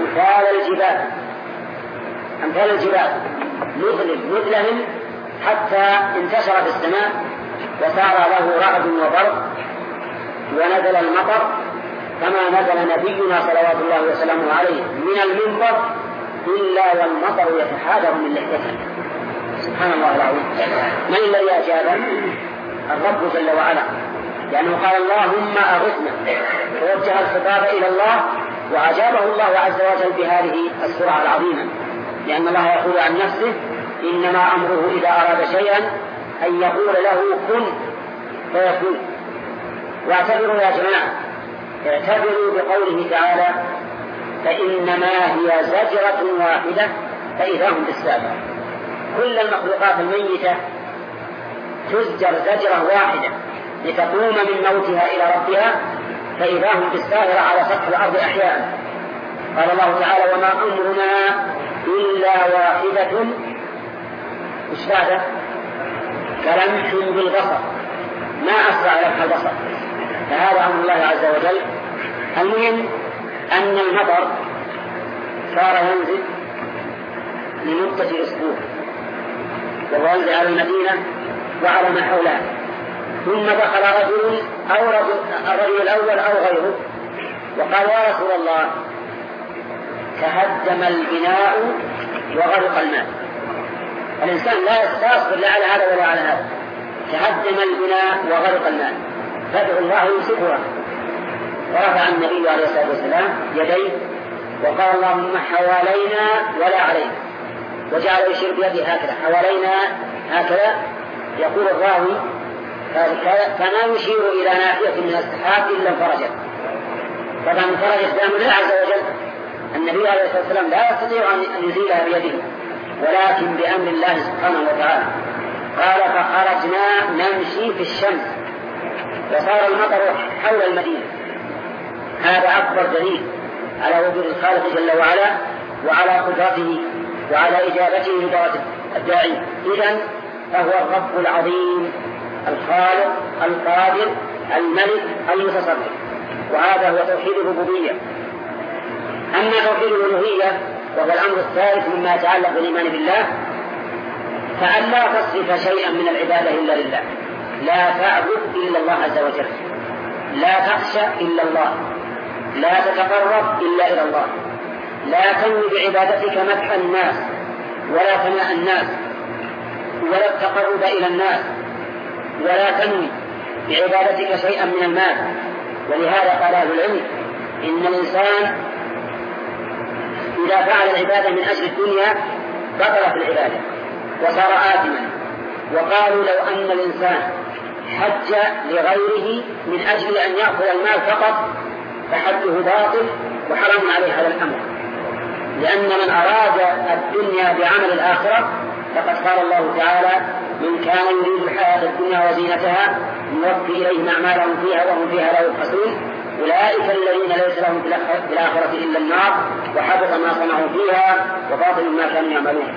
أمثال الجبال مظلم حتى انتشر في السماء وصار له رعد وبرق ونزل المطر كما نزل نبينا صلوات الله وسلامه عليه من المنبر إلا والمطر يتحادر من لحيته. سبحان الله العظيم. من الذي أجاب؟ الرب جل وعلا، لأنه قال اللهم أغثنا، ووجه الخطاب إلى الله وأجابه الله عز وجل بهذه السرعة العظيمة، لأن الله يقول عن نفسه إنما أمره إذا أراد شيئا أن يقول له كن فيكون. واعتبروا يا جماعة، اعتبروا بقوله تعالى فإنما هي زجرة واحدة فإذا هم بالسابع. كل المخلوقات الميتة تزجر زجرة واحدة لتقوم من موتها إلى ربها فإذا هم بالسابع على سطح الأرض أحياء. قال الله تعالى وما أمرنا إلا واحدة مش بعد كلمح بالبصر، ما أسرع لك البصر، فهذا أمر الله عز وجل. المهم أن المطر صار ينزل لمدة أسبوع، وهو ينزل على المدينة وعلى ما حولها، ثم دخل رجل أو الرجل الأول أو غيره وقال يا رسول الله تهدم البناء وغرق الماء. الإنسان لا يستصبر لا على هذا ولا على هذا، تهدم البناء وغرق الماء، فادعوا الله يمسكها. ورفع النبي عليه الصلاة والسلام يديه وقال اللهم حوالينا ولا علينا، وجعل يشير بيده هكذا حوالينا هكذا. يقول الراوي فما يشير إلى ناحية من السحاب إلا انفرجت. طبعا انفرجت بأمر الله عز وجل، النبي عليه الصلاة والسلام لا يستطيع أن يزيلها بيده ولكن بأمر الله سبحانه وتعالى. قال فخرجنا نمشي في الشمس وصار المطر حول المدينة. هذا أكبر دليل على وجود الخالق جل وعلا وعلى قدرته وعلى إجابته لدعوة الداعي. إذن فهو الرب العظيم الخالق القادر الملك المتصرف، وهذا هو توحيد الربوبية. أما توحيد الألوهية وهو الأمر الثالث مما يتعلق بالإيمان بالله، فأن لا تصرف شيئا من العبادة إلا لله، لا تعبد إلا الله عز وجل، لا تخشى إلا الله، لا تتقرب إلا إلى الله، لا تنوي بعبادتك مدح الناس ولا ثناء الناس ولا التقرب إلى الناس، ولا تنوي بعبادتك شيئا من المال. ولهذا قال أهل العلم إن الإنسان إذا فعل العبادة من أجل الدنيا بطلت العبادة وصار آثما. وقالوا لو أن الإنسان حج لغيره من أجل أن يأخذ المال فقط فحجه باطل وحرام عليه هذا الأمر، لأن من أراد الدنيا بعمل الآخرة فقد قال الله تعالى من كان يريد الحياة الدنيا وزينتها نوفي إليهم أعمالهم فيها وهم فيها لا يبخسون أولئك الذين ليس لهم في الآخرة إلا النار وحبط ما صنعوا فيها وباطل ما كانوا يعملون.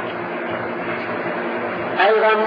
أيضا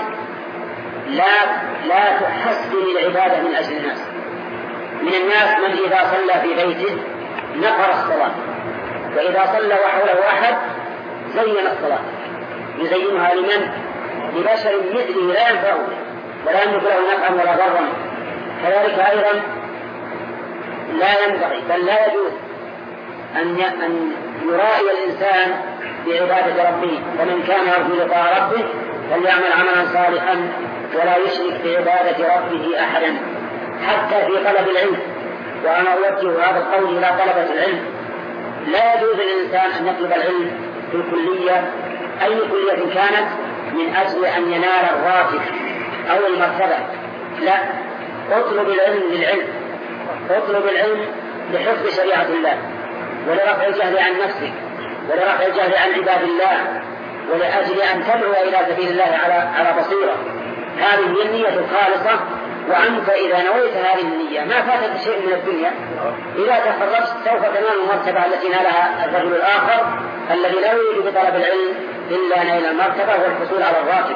لا تحسن العبادة من أجل الناس. من الناس من إذا صلى في بيته نقر الصلاة، وإذا صلى وحوله أحد زين الصلاة، يزينها لمن؟ لبشر مثله لا ينفعه ولا يملك له نفعا ولا ضرا. كذلك أيضا لا ينبغي بل لا يجوز أن يرائي الإنسان بعبادة ربه، فمن كان يرجو لقاء ربه فليعمل عملا صالحا ولا يشرك بعبادة ربه أحدا. حتى في طلب العلم، وأنا أوجه هذا القول إلى طلبة العلم، لا يجوز للإنسان أن يطلب العلم في الكلية أي كلية كانت من أجل أن ينال الراتب أو المرتبة، لا، اطلب العلم للعلم، اطلب العلم لحفظ شريعة الله ولرفع الجهل عن نفسك ولرفع الجهل عن عباد الله ولأجل أن تدعو إلى سبيل الله على بصيرة. هذه هي النية الخالصة. وأنت إذا نويت هذه النية ما فاتت شيء من الدنيا، إذا تخرجت سوف تنال المرتبة التي نالها الرجل الآخر الذي لا يريد بطلب العلم إلا نيل المرتبة والحصول على الراتب.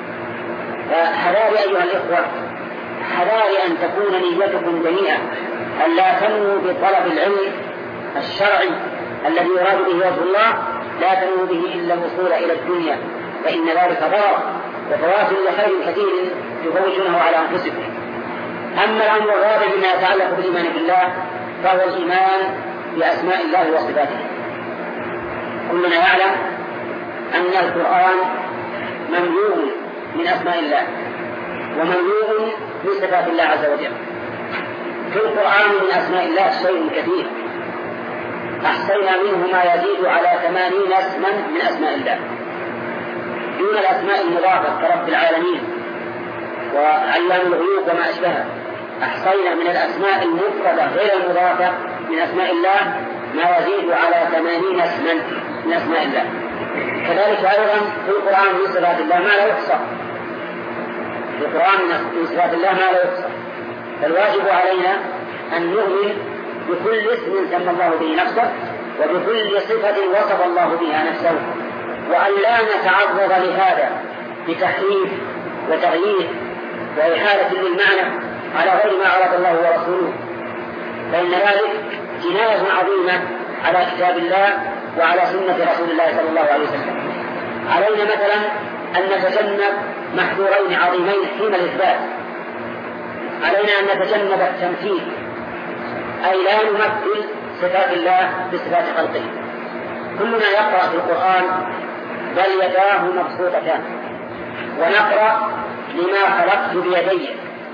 فحذاري أيها الإخوة، حذاري أن تكون نيتكم جميعا أن لا تنمو بطلب العلم الشرعي الذي يراد به وجه الله، لا تنمو به إلا الوصول إلى الدنيا، فإن ذلك ضرر وفوات لخير كثير يفوتونه على أنفسكم. أما الأمر الرابع بما يتعلق بالإيمان بالله فهو الإيمان بأسماء الله وصفاته. كلنا يعلم أن القرآن مملوء من أسماء الله ومملوء من صفات الله عز وجل. في القرآن من أسماء الله شيء كثير، أحصينا منه ما يزيد على 80 اسما من أسماء الله، دون الأسماء المضافة كرب العالمين وعلام الغيوب وما أشبهه. أحصينا من الأسماء المفردة غير المضافة من أسماء الله ما يزيد على 80 اسما من أسماء الله. كذلك أيضا في القرآن من صفات الله ما لا يحصى، في القرآن من صفات الله ما لا يحصى. فالواجب علينا أن نؤمن بكل اسم سمى الله به نفسه وبكل صفة وصف الله بها نفسه، وأن لا نتعرض لهذا بتحريف وتغيير وإحالة للمعنى على غير ما أراد الله ورسوله، فإن ذلك جناية عظيمة على كتاب الله وعلى سنة رسول الله صلى الله عليه وسلم. علينا مثلا أن نتجنب محظورين عظيمين حين الإثبات. علينا أن نتجنب التمثيل، أي لا نمثل صفات الله بصفات خلقه. كلنا يقرأ في القرآن بل يداه مبسوطتان، ونقرأ لما خلقت بيدي.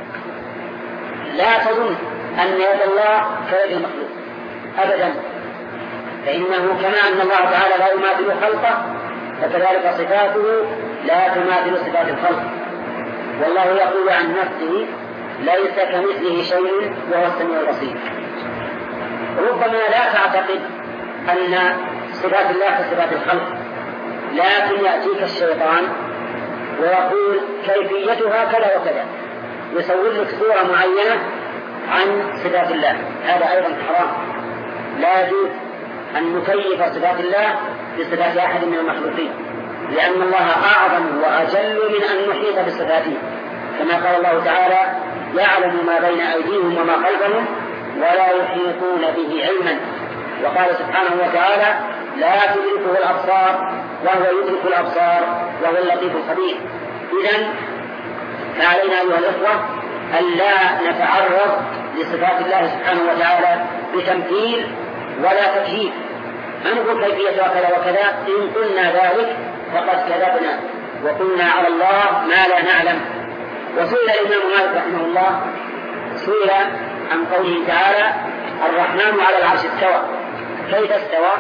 لا تظن أن يد الله كيد المخلوق أبدا، فإنه كما أن الله تعالى لا يماثل خلقه فكذلك صفاته لا تماثل صفات الخلق. والله يقول عن نفسه ليس كمثله شيء وهو السميع البصير. ربما لا تعتقد أن صفات الله كصفات الخلق، لكن يأتيك الشيطان ويقول كيفيتها كذا وكذا، يسوي لك صورة معينة عن صفات الله. هذا أيضا حرام. لا يجوز أن نكيف صفات الله بصفات أحد من المخلوقين، لأن الله أعظم وأجل من أن نحيط بصفاته، كما قال الله تعالى يعلم ما بين أيديهم وما خلفهم ولا يحيطون به علما. وقال سبحانه وتعالى لا تدركه الأبصار وهو يدرك الأبصار وهو اللطيف الخبير. إذن فعلينا أيها الإخوة أن لا نتعرض لصفات الله سبحانه وتعالى بتمثيل ولا تكييف. ما نقول كيفية وكذا وكذا، إن قلنا ذلك فقد كذبنا وقلنا على الله ما لا نعلم. وسئل الإمام مالك رحمه الله سئل عن قوله تعالى الرحمن على العرش استوى، كيف استوى؟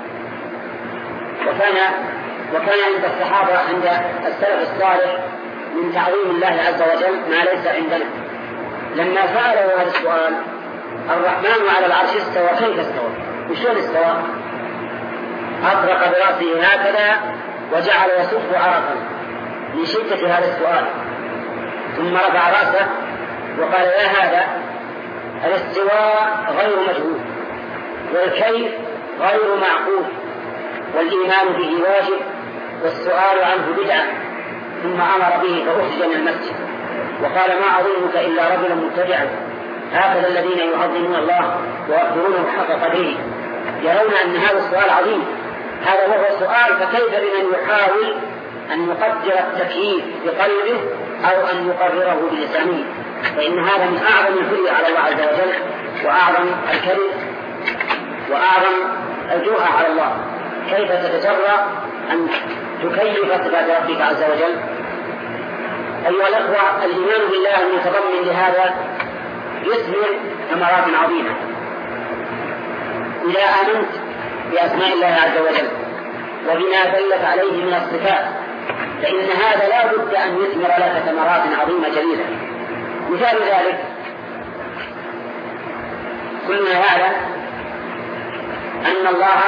وكان عند الصحابة عند السلف الصالح من تعظيم الله عز وجل ما ليس عندنا. لما سألوا هذا السؤال الرحمن على العرش استوى كيف استوى؟ وشون استوى؟ أطرق برأسه هكذا وجعل يسف عرقا من شدة هذا السؤال، ثم رفع رأسه وقال يا هذا الاستواء غير مجهول والكيف غير معقول والإيمان به واجب والسؤال عنه بدعة. ثم أمر به فأخرج من المسجد وقال ما أظنك إلا رجلا مبتدعا. هكذا الذين يعظمون الله ويقدرونه حق قدره يرون أن هذا السؤال عظيم. هذا هو السؤال، فكيف بمن يحاول أن يقدر التكييف بقلبه أو أن يقرره بلسانه؟ فإن هذا من أعظم الكذب على الله عز وجل وأعظم الكذب وأعظم الجرأة على الله. كيف تتجرأ أن تكيف صفات ربك عز وجل؟ أيها الأخوة، الإيمان بالله المتضمن لهذا يثمر ثمرات عظيمة. إذا آمنت بأسماء الله عز وجل وبما دلت عليه من الصفات فإن هذا لا بد أن يثمر لك ثمرات عظيمة جليلة. مثال ذلك كلنا يعلم أن الله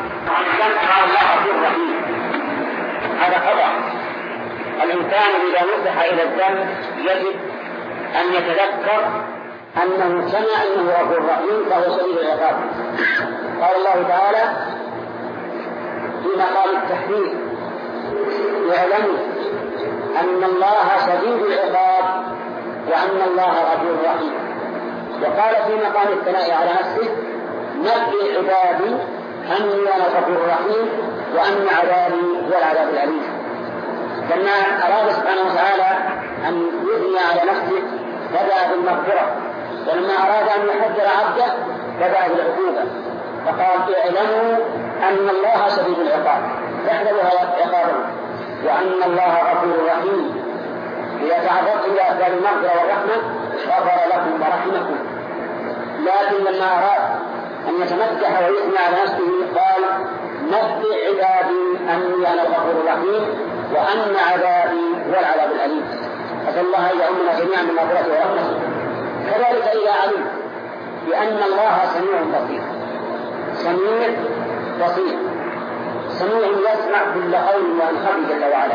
غفور رحيم. هذا قضاء. الإنسان إذا نصح إلى الذنب يجب أن يتذكر أنه سمع أنه غفور رحيم فهو شديد العقاب. قال الله تعالى في مقام التحذير اعلموا أن الله شديد العقاب وأن الله غفور رحيم. وقال في مقام الثناء على نفسه: نبئ عبادي أني أنا الغفور الرحيم وأن عذابي هو العذاب الأليم. لما أراد سبحانه وتعالى أن يثني على نفسه بدأ بالمغفرة، ولما أراد أن يحذر عبده بدأ بالعقوبة، فقال: اعلموا أن الله شديد العقاب، احذروا عقابه، وأن الله غفور رحيم. إذا تعرضتم إلى أسباب المغفرة والرحمة غفر لكم ورحمكم. لكن لما أراد أن يتمدح ويثني على نفسه قال: نبئ عبادي أني أنا الغفور الرحيم وأن عذابي هو العذاب الأليم. أسأل الله أن يؤمنا جميعا من مغفرته ورحمته. كذلك إذا علم بأن الله سميع بصير، سميع بصير، سميع يسمع كل قول وأنخفض جل وعلا،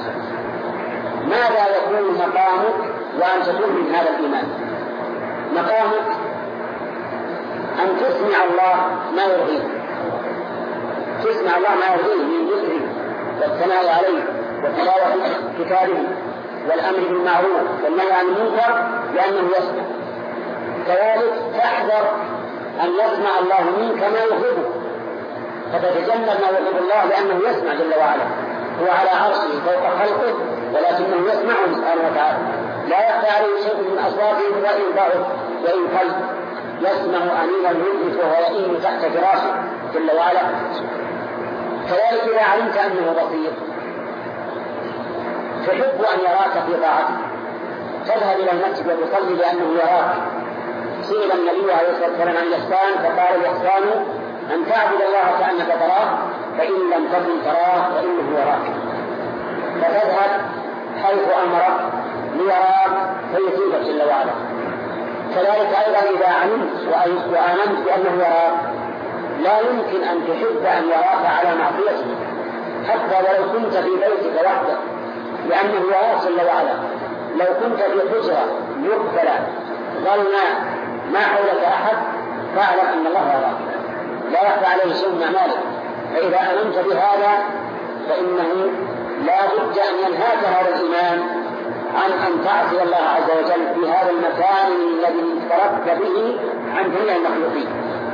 ماذا يكون مقامك وأن تكون من هذا الإيمان؟ مقامك أن تسمع الله ما يرضيه، تسمع الله ما يرضيه من ذكره والثناء عليه وتلاوة كتابه والأمر بالمعروف والنهي عن المنكر لأنه يسمع. كذلك تحذر أن يسمع الله منك ما يغضبه، فتتجنب ما يغضب الله لأنه يسمع جل وعلا، هو على عرشه فوق خلقه ولكنه يسمعه سبحانه وتعالى، لا يخفى عليه شيء من أصواتهم وإن ضعف وإن قل، يسمع أنين الملك وهو يئين تحت فراشه جل وعلا. كذلك إذا علمت أنه بصير تحب أن يراك في طاعته، تذهب إلى المسجد وتصلي لأنه يراك. سئل النبي عليه الصلاة والسلام عن الإحسان فقال: الإحسان أن تعبد الله كأنك تراه فإن لم تكن تراه فإنه يراك. فتذهب حيث أمرك ليراك فيطيبك جل وعلا. كذلك أيضا إذا علمت وآمنت بأنه يراك لا يمكن أن تحب أن يراك على معصيته حتى ولو كنت في بيتك وحدك، لأنه يراك جل وعلا. لو كنت في حجرة مقفلة ظلماء ما حولك أحد فاعلم أن الله يراك، لا يخفى عليه شيء من أعمالك. فإذا آمنت بهذا فإنه لا بد أن ينهاك هذا الإيمان عن أن تعصي الله عز وجل في هذا المكان الذي انفردت به عن جميع المخلوقين.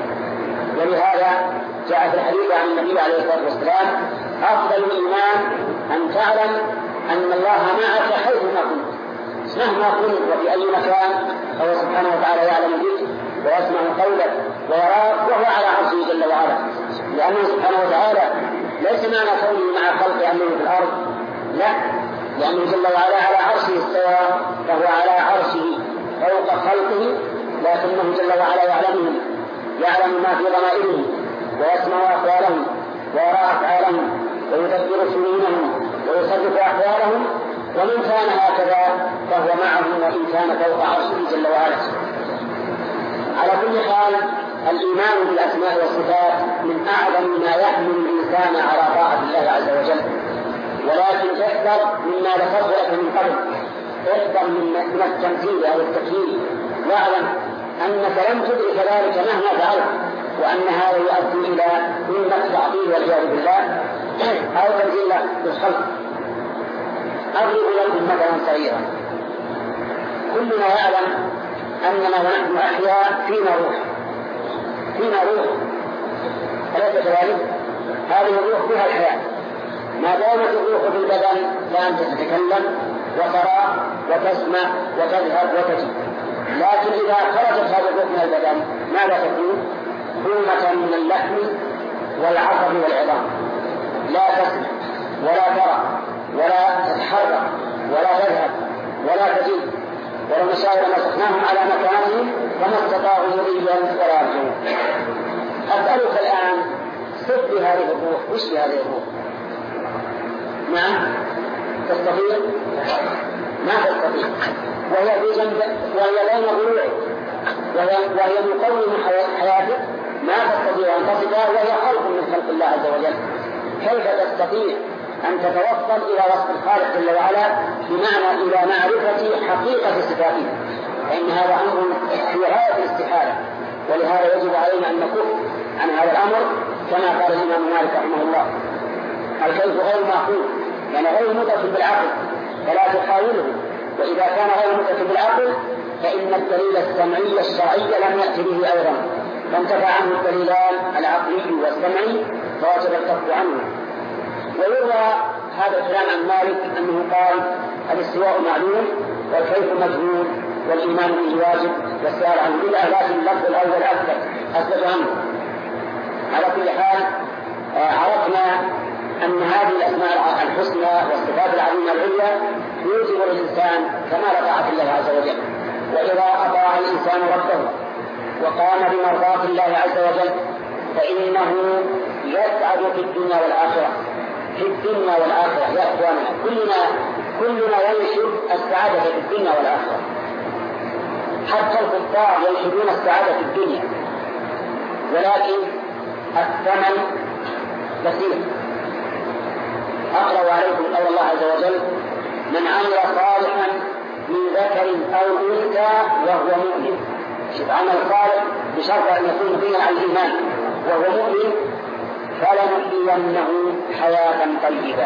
ولهذا جاء في الحديث عن النبي عليه الصلاة والسلام: أفضل الإيمان أن تعلم أن الله معك حيثما كنت، مهما كنت وفي أي مكان، فهو سبحانه وتعالى يعلم بك ويسمع قولك ويراك وهو على عرشه جل وعلا. لأنه سبحانه وتعالى ليس معنى كونه مع خلقه أنه في الأرض، لا، لأنه جل وعلا على عرشه استوى، فهو على عرشه فوق خلقه، لكنه جل وعلا يعلمهم، يعلم ما في ضمائرهم ويسمع أقوالهم ويرى أفعالهم ويدبر سنينهم ويصرف أحوالهم. ومن كان هكذا فهو معهم وإن كان فوق عرشه جل وعلا. على كل حال الإيمان بالأسماء والصفات من أعظم ما يحمل الإنسان على طاعة الله عز وجل. ولكن احذر مما ذكرت لك من قبل، احذر من التمثيل أو التكييف، واعلم أنك لم تدرك ذلك مهما فعلت، وأن هذا يؤدي إلى إما تعطيل والعياذ بالله أو تنزيل بالخلق. أضرب لكم مثلا صغيرا: كلنا يعلم أننا ونحن أحياء فينا روح، أليس كذلك؟ هذه الروح فيها الحياة، ما دامت الروح في البدن فأنت تتكلم وترى وتسمع وتذهب وتجي. لكن إذا خرجت هذه الروح من البدن ماذا تكون؟ كومة من اللحم والعصب والعظام، لا تسمع ولا ترى ولا تتحرك ولا تذهب ولا تجي. ولو نشاء لمسخناهم على مكانهم فما استطاعوا مضيا ولا يرجعون. أسألك الآن: صف لي هذه الروح، وش هذه الروح؟ نعم، تستطيع؟ ما تستطيع، وهي في جنب، وهي بين ضلوعك، وهي مقوم حياتك، ما تستطيع أن تصفها، وهي خلق من خلق الله عز وجل. كيف تستطيع أن تتوصل إلى وصف الخالق جل وعلا، بمعنى إلى معرفة حقيقة صفاته؟ فإن هذا أمر في غاية الاستحالة، ولهذا يجب علينا أن نكف عن هذا الأمر كما قال الإمام مالك رحمه الله: الكيف غير معقول، يعني غير مدرك بالعقل فلا تحاوله، وإذا كان غير مدرك بالعقل فإن الدليل السمعي الشرعي لم يأتي به أيضا، فانتفع عنه الدليلان العقلي والسمعي فوجب الكف عنه. ويروى هذا الكلام عن مالك أنه قال الاستواء معلوم والكيف مجهول والإيمان به واجب والسؤال عن بدعة، لكن اللفظ الأول أثبت عنه. على كل حال عرفنا أن هذه الأسماء الحسنى والصفات العظيمة العليا يوجب الإنسان كمال طاعة الله عز وجل. وإذا أطاع الإنسان ربه وقام بمرضاة الله عز وجل فإنه يسعد في الدنيا والآخرة. في الدنيا والآخرة يا أخواننا، كلنا ينشد السعادة في الدنيا والآخرة، حتى الكفار ينشدون السعادة في الدنيا، ولكن الثمن بسيط. أقرأ عليكم قول الله عز وجل: من عمل صالحا من ذكر أو أنثى وهو مؤمن. شوف، عمل صالح بشرط أن يكون مبنيا على الإيمان وهو مؤمن، فلنحيينه حياة طيبة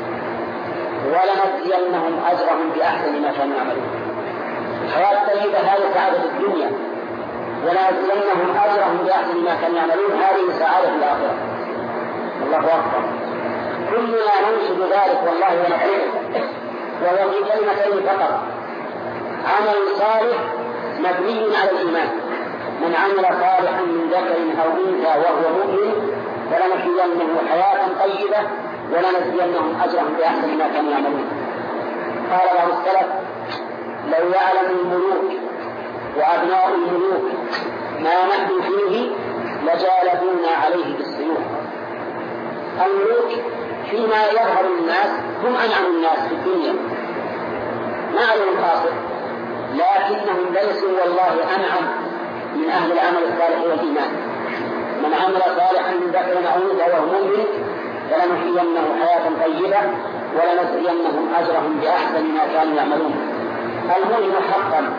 ولنجزينهم أجرهم بأحسن ما كانوا يعملون. الحياة الطيبة هذه سعادة الدنيا، ولنجزينهم أجرهم بأحسن ما كانوا يعملون هذه سعادة الآخرة. الله أكبر. كلنا ننشد ذلك والله ونقول، وهو في كلمتين فقط: عمل صالح مبني على الإيمان. من عمل صالحا من ذكر أو أنثى وهو مؤمن فلنحيينه حياة طيبة ولنجزينهم أجرهم بأحسن ما كانوا يعملون. قال بعض السلف: لو يعلم الملوك وأبناء الملوك ما نحن فيه لجالبونا عليه بالسيوف. الملوك فيما يظهر للناس هم أنعم الناس في الدنيا، ما عليهم خاصر، لكنهم ليسوا والله أنعم من أهل العمل الصالح والإيمان. من عمل صالحا من ذكر أو أنثى وهو مؤمن فلنحيينه حياة طيبة ولنجزينهم أجرهم بأحسن ما كانوا يعملون. المؤمن حقا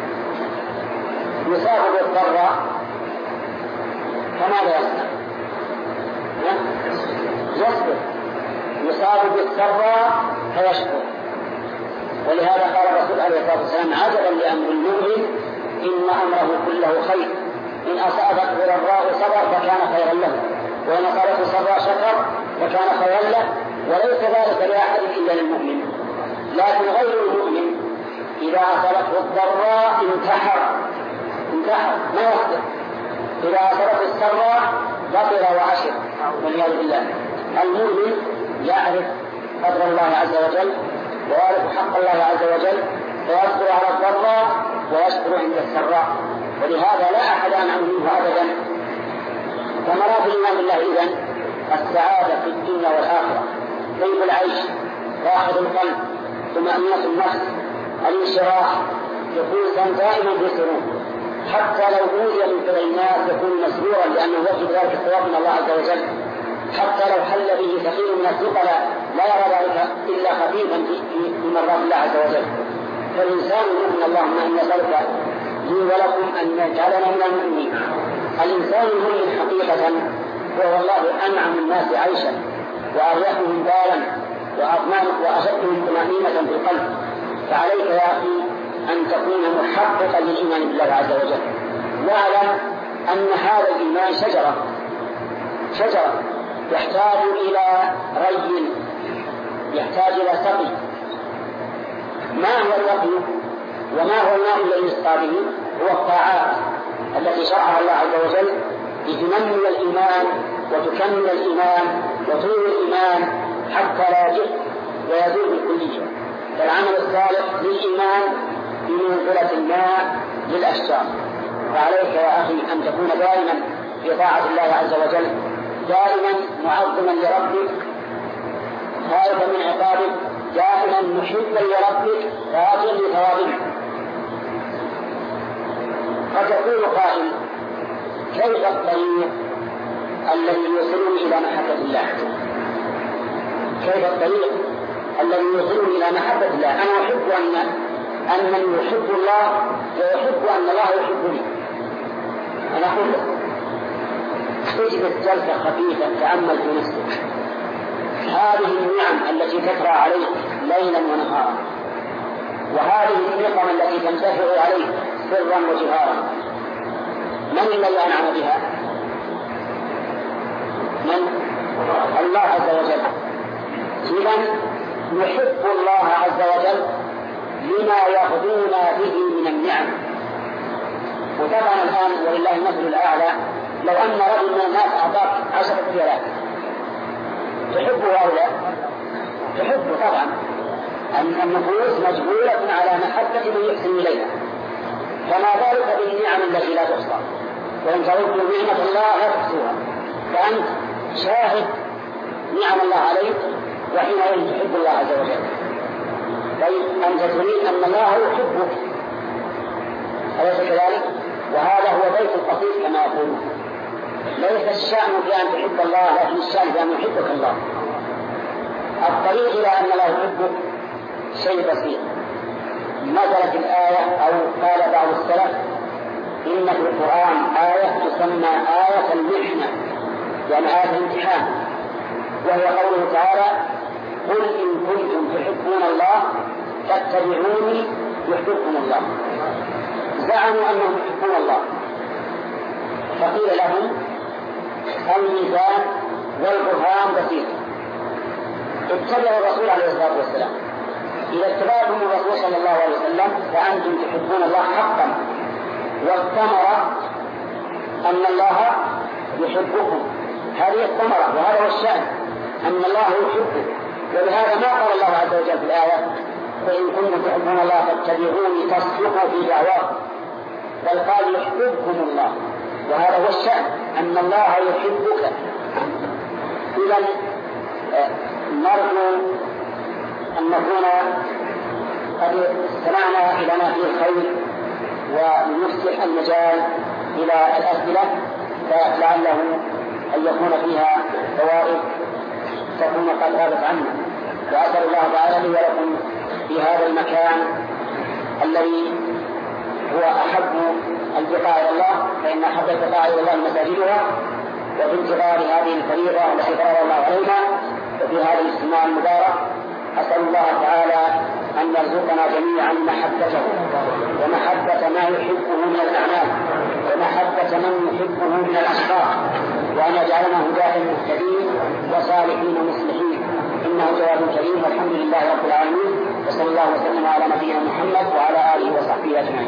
يصاب بالضراء فماذا يصنع؟ يصبر. يصاب بالسراء فيشكر. ولهذا قال الرسول عليه الصلاة والسلام: عجبا لأمر المؤمن إن أمره كله خير، إن أصابته ضراء صبر فكان خيرا له، وإن أصابته سراء شكر فكان خيرا له. وليس ذلك لأحد إلا للمؤمن. لكن غير المؤمن إذا أصابته الضراء انتحر ما يصبر، إذا أصابته السراء بطل وعشر والعياذ بالله. المؤمن يعرف قدر الله عز وجل ويعرف حق الله عز وجل فيصبر على الضراء ويشكر عند السراء، ولهذا لا أحد أنعم منه أبدا. ثمرات الإيمان بالله إذن السعادة في الدنيا والآخرة، طيب العيش، راحة القلب، طمأنينة النفس، الانشراح، يكون دائما في سرور، حتى لو أوذي من كل الناس يكون مسرورا لأنه يجد ذلك الثواب من الله عز وجل. حتى لو حل به ثقيل من الثقلاء لا يرى ذلك إلا خفيفا في مرضات الله عز وجل. فالإنسان يؤمن اللهم أن نسألك لي ولكم أن يجعلنا من المؤمنين. الإنسان المؤمن حقيقة هو والله أنعم الناس عيشا وأريحهم بالا وأشدهم طمأنينة في القلب. فعليك يا أخي أن تكون محققا للإيمان بالله عز وجل، واعلم أن هذا الإيمان شجرة يحتاج إلى ري، يحتاج إلى سقي. ما هو الري وما هو الماء الذي يسقى به؟ هو الطاعات التي شرعها الله عز وجل لتنمي الإيمان وتكمل الإيمان وطول الإيمان حتى لا يجف ويزول بالكلية. فالعمل الصالح للإيمان بمنزلة الماء للأشجار. فعليك يا أخي أن تكون دائما في طاعة الله عز وجل، دائما معظما لربك خائفا من عقابك، دائما محبا لربك راجيا لثوابه. قد يقول قائل: كيف الطريق الذي يوصلني إلى محبة الله؟ كيف الطريق الذي يوصلني إلى محبة الله؟ أنا أحب أن من يحب الله ويحب أن الله يحبني. أنا أقول اجلس جلسة خفيفة تأمل في نفسك هذه النعم التي تترى عليك ليلا ونهارا، وهذه النقم التي تنتشر عليه سرا وجهارا من الذي أنعم بها؟ من؟ الله عز وجل. إذن نحب الله عز وجل لما يغدونا به من النعم. وطبعا الآن ولله المثل الأعلى، لو أن رجل من الناس أعطاك 10 ريالات تحبه أو لا؟ تحبه طبعا. النفوس مجبولة على محبة من يحسن إليها، فما بالك بالنعم التي لا تحصى، وإن تعدوا نعمة الله لا تحصوها. فأنت شاهد نعم الله عليك وحينئذ تحب الله عز وجل. طيب أنت تريد أن الله يحبك، أليس كذلك؟ وهذا هو بيت القصيد كما يقولون. ليس الشأن في أن تحب الله، لكن الشأن في أن يحبك الله. الطريق إلى أن الله يحبك شيء بسيط. نزلت الآية أو قال بعض السلف إن في القرآن آية تسمى آية المحنة، يعني آية الامتحان، وهي قوله تعالى قل إن كنتم تحبون الله فاتبعوني يحببكم الله. زعموا أنهم يحبون الله، فقيل لهم الميزان والبرهان بسيط، اتبعوا الرسول عليه الصلاة والسلام. إذا اتبعتم الرسول صلى الله عليه وسلم فأنتم تحبون الله حقا، والثمرة أن الله يحبكم. هذه الثمرة وهذا هو الشأن، أن الله يحبك. ولهذا ما قال الله عز وجل في الآية فإن كنتم تحبون الله فاتبعوني تصدقوا في دعواكم، بل قال يحببكم الله، وهذا هو الشأن، أن الله يحبك. إذن نرجو أن نكون قد استمعنا إلى ما فيه الخير، ونفتح المجال إلى الأسئلة فلعله أن يكون فيها فوائد تكون قد غابت عنا. وأسأل الله تعالى لي ولكم في هذا المكان الذي هو أحب البقاع إلى الله، فإن أحب البقاع إلى الله مساجدها، وفي انتظار هذه الفريضة التي فرض الله علينا وفي هذا الاجتماع المبارك أسأل الله تعالى أن يرزقنا جميعا محبته ومحبة ما يحبه من الأعمال ومحبة من يحبه من الأخلاق، وأن يجعلنا هداة مهتدين وصالحين مصلحين، إنه جواد كريم. والحمد لله رب العالمين، وصلى الله وسلم على نبينا محمد وعلى آله وصحبه أجمعين.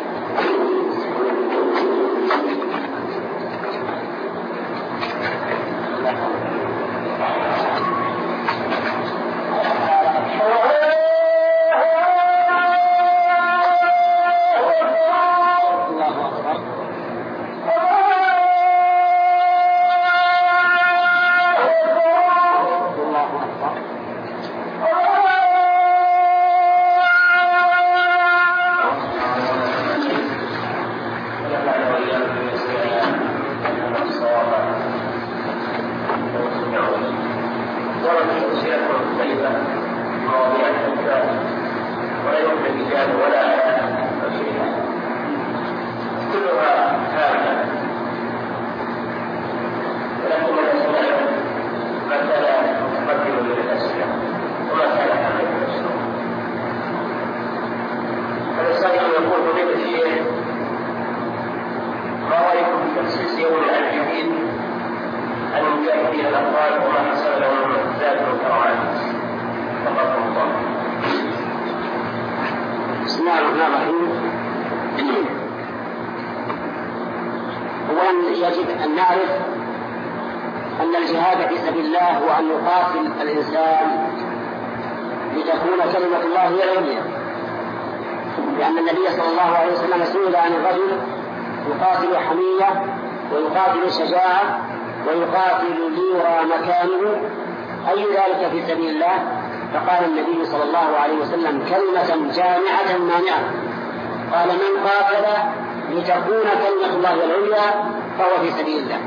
يجب أن نعرف أن الجهاد في سبيل الله هو أن يقاتل الإنسان لتكون كلمة الله هي العليا، لأن النبي صلى الله عليه وسلم سئل عن الرجل يقاتل حمية ويقاتل شجاعة ويقاتل ليرى مكانه أي ذلك في سبيل الله، فقال النبي صلى الله عليه وسلم كلمة جامعة مانعة، قال من قاتل لتكون كلمة الله العليا فهو في سبيل الله.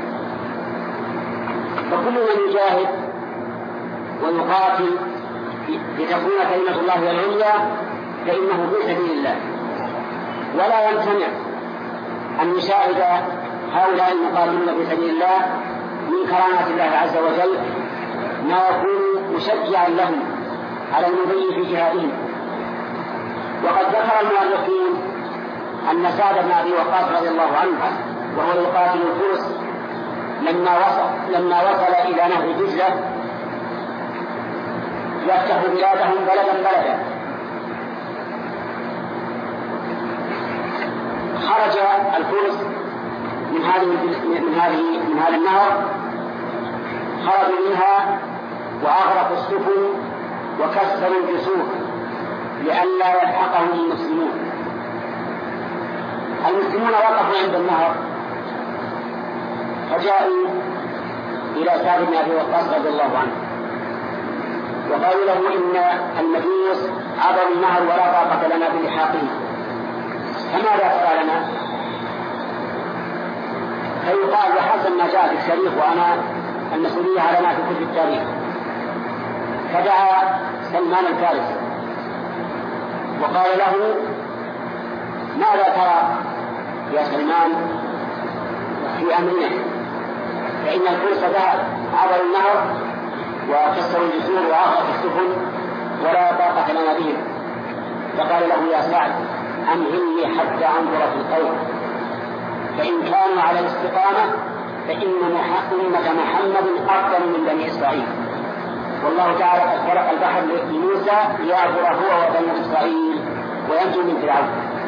فكل من يجاهد ويقاتل لتكون كلمة الله العليا فإنه في سبيل الله، ولا يمتنع أن يشاهد هؤلاء المقاتلين في سبيل الله من كرامات الله عز وجل ما يكون مشجعا لهم على المضي في جهادهم. وقد ذكر المؤرخون أن سعد بن أبي وقاص رضي الله عنه وهو يقاتل الفرس لما وصل إلى نهر دجلة يفتح بلادهم بلدا خرج الفرس من هذا النهر، خرجوا منها وأغرقوا السفن وكسروا الجسور لئلا يلحقهم المسلمون. المسلمون وقفوا عند النهر فجاءوا إلى سعد بن أبي وقاص رضي الله عنه وقالوا له إن المجوس عبروا النهر ولا طاقة لنا بلحاقهم، فماذا ترى لنا؟ فيقال بحسب ما جاء في التاريخ وأنا المسؤولية على ما في كتب التاريخ. فدعا سلمان الفارسي وقال له ماذا ترى يا سلمان في أمرنا؟ فإن الفرس عبروا النهر وكسروا الجسور وأغرقوا السفن ولا طاقة لنا بهم. فقال له يا سعد أمهلني حتى أنظر في القوم، فإن كانوا على الاستقامة فإن أمة محمد أفضل من بني إسرائيل، والله تعالى قد خلق البحر لموسى ليعبر هو وبني إسرائيل وينجو من فرعون.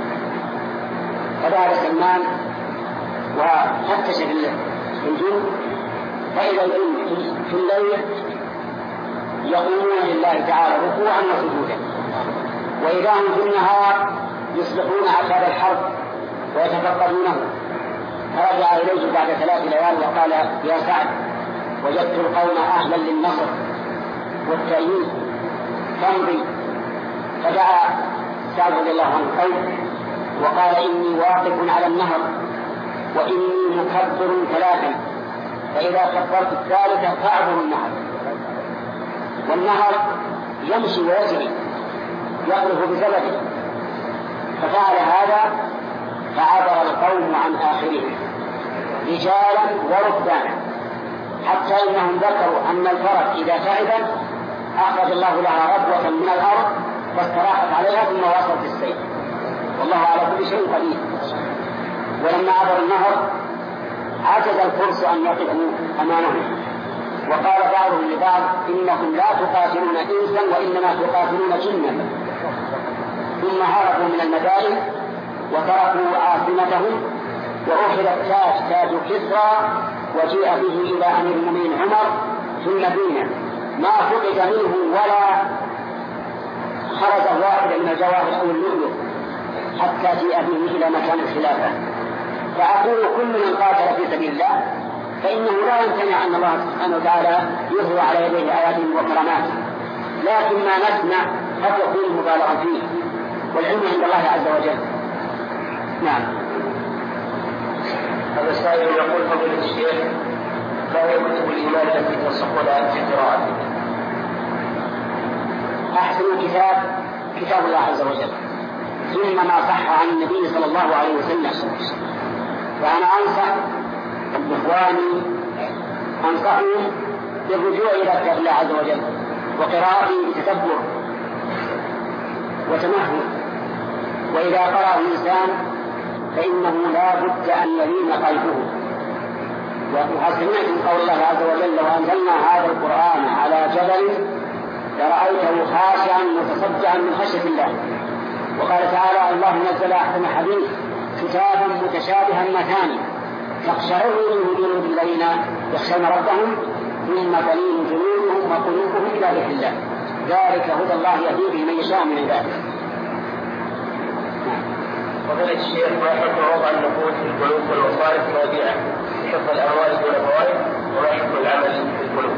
فذهب سلمان وفتش الجند فإذا الجند في الليل يقومون لله تعالى ركوعا وسجودا، وإذا هم في النهار يصلحون عتاب الحرب ويتفقدونه. فرجع إليه بعد 3 ليال وقال يا سعد وجدت القوم أهلا للنصر والتأييد فامضي. فدعا سعد رضي الله عنه القوم وقال إني واقف على النهر وإني مكبر 3، فإذا كبرت 3 فاعبر النهر. والنهر يمشي ويجري يقذف بسببه، ففعل هذا فعبر القوم عن آخره رجالا وركبانا، حتى إنهم ذكروا أن الفرس إذا تعبت أخرج الله لها ربوة من الأرض فاستراحت عليها ثم وصلت السير، والله على كل شيء قدير. ولما عبروا النهر عجز الفرس أن يقفوا أمامهم، وقال بعضهم لبعض إنكم لا تقاتلون إنسا وإنما تقاتلون جنا. ثم هربوا من المدائن وتركوا عاصمتهم، وأخذ تاج كسرى وجيء به إلى أمير المؤمنين عمر في المدينة، ما فقد منه ولا خرج واحد من الجواهر أو اللؤلؤ حتى جيء به إلى مكان الخلافة. فأقول كل من قاتل في سبيل الله فإنه لا يمتنع أن الله سبحانه وتعالى يظهر على يديه آيات وكرامات، لكن ما نسمع قد يكون مبالغا فيه، والعلم عند الله عز وجل. نعم. هذا السائل يقول فضيلة الشيخ ما هي كتب الإيمان التي تنصحنا في قراءته؟ أحسن كتاب الله عز وجل، ثم ما صح عن النبي صلى الله عليه وسلم. وأنا أنصح إخواني أنصحهم بالرجوع إلى كتاب الله عز وجل وقراءته بتدبر وتمهل، وإذا قرأ الإنسان فإنه لا بد أن يلين قلبه. وقد سمعتم قول الله عز وجل لو أنزلنا هذا القرآن على جبل لرأيته خاشعا متصدعا من خشية الله. وقال تعالى الله نزل أحسن حديث كتابا متشابها مثاني تقشعر منه جلود الذين يخشون ربهم ثم تلين جلودهم وقلوبهم إلى ذكر الله، ذلك هدى الله يهدي به من يشاء من عباده. فضيلة الشيخ ما حكم وضع النقود في البنوك والمصارف الوديعة لحفظ الأموال دون فوائد، وما حكم العمل في البنوك؟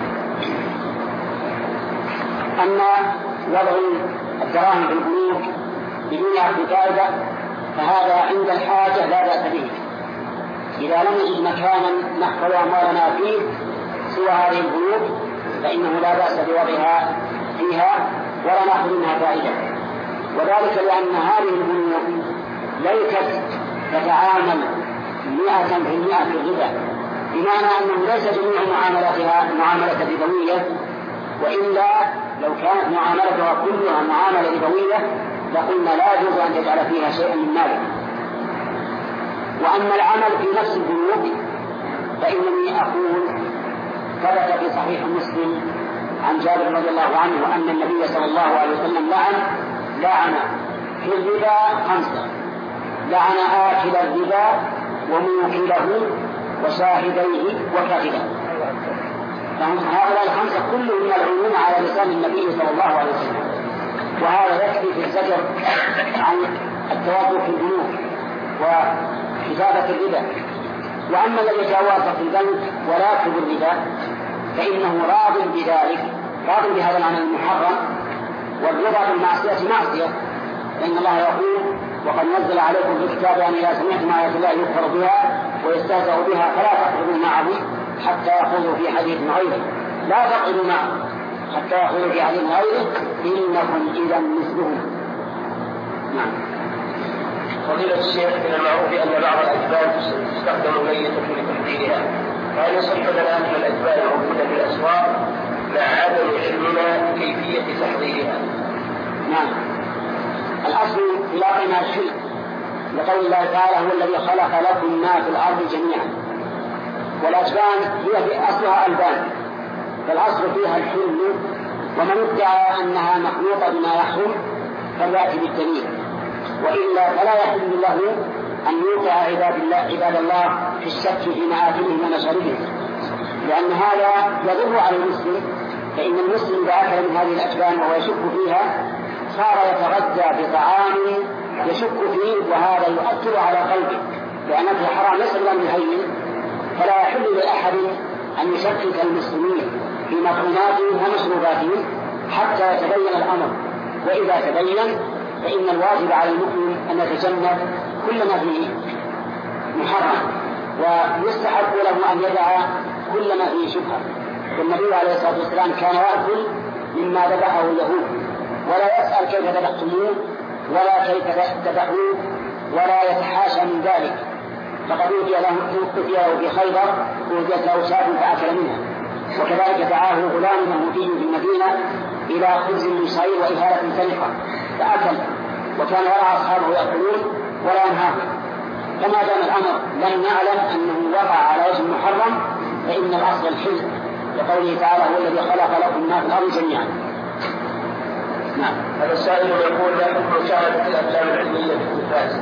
أما وضع الدراهم في البنوك بدون أخذ فائدة فهذا عند الحاجة لا بأس به، إذا لم نجد مكانا نحفظ أموالنا فيه سوى هذه البنوك فإنه لا بأس بوضعها فيها ولا نأخذ منها فائدة. وذلك لأن هذه البنوك ليست تتعامل 100% الربا، بمعنى أنه ليس جميع معاملاتها معاملة ربوية، وإلا لو كانت معاملتها كلها معاملة ربوية لقلنا لا يجوز أن تجعل فيها شيئا من مالك. وأما العمل في نفس البنوك فإنني أقول ثبت في صحيح مسلم عن جابر رضي الله عنه أن النبي صلى الله عليه وسلم لعن في الربا 5: لعن آكل الربا وموكله وشاهديه وكاتبه. هؤلاء 5 كلهم ملعونون على لسان النبي صلى الله عليه وسلم، وهذا يكفي في الزجر عن التواضع في البنوك وكتابة الربا. وأما الذي يتواضع في البنك ولا يكتب الربا فإنه راض بذلك، راض بهذا العمل المحرم. والرضا بالمعصية معصية، لأن الله يقول: وقد نزل عليكم في الكتاب أن إذا سمعتم آيات الله يكفر بها ويستهزأ بها فلا تقعدوا معهم حتى يخوضوا في حديث غيره. لا تقعدوا معهم حتى يخوضوا في حديث غيره إنكم إذا مثلهم. نعم. فضيلة الشيخ، من المعروف أن بعض الأجبان تستخدم ميتة لتحضيرها، فهل يصح لنا أن الأجبان الموجودة في الأسواق مع عدم علمنا كيفية تحضيرها؟ نعم. الأصل في لاقنا الحل، لقول الله تعالى: هو الذي خلق لكم ما في الأرض جميعا. والأجبان هي في أصلها ألبان، فالأصل فيها الحل، ومن ادعى أنها مخلوطة بما يحرم فليأتي بالدليل، وإلا فلا يحل له أن يوقع عباد الله في الشك في مآكلهم ومشاربهم، لأن هذا يضر على المسلم. فإن المسلم إذا أكل من هذه الأجبان وهو يشك فيها صار يتغذى بطعام يشك فيه، وهذا يؤثر على قلبه، لأنه حرام ليس بالأمر هين. فلا يحل لأحد أن يشكك المسلمين في مطعوماتهم ومشروباتهم حتى يتبين الأمر، وإذا تبين فإن الواجب على المؤمن أن يتجنب كل ما فيه محرم، ويستحق له أن يدع كل ما فيه شبهة. والنبي عليه الصلاة والسلام كان يأكل مما ذبحه اليهود، ولا يسأل كيف ذبحتموه ولا كيف ذبحوه ولا يتحاشى من ذلك. فقد أوتي له في خيبر ووجدت له شاة فأكل منها، وكذلك دعاه غلام يهودي في المدينة إلى خبز من شعير وإهالة سلقة فأكل، وكان يرى أصحابه يأكلون ولا ينهاهم. فما دام الأمر لم نعلم أنه وقع على وجه محرم فإن الأصل الحل، لقوله تعالى: هو الذي خلق لكم ما في الأرض جميعا. نعم. هذا السائل يقول: لا حكم مشاهدة الأفلام العلمية في التلفاز؟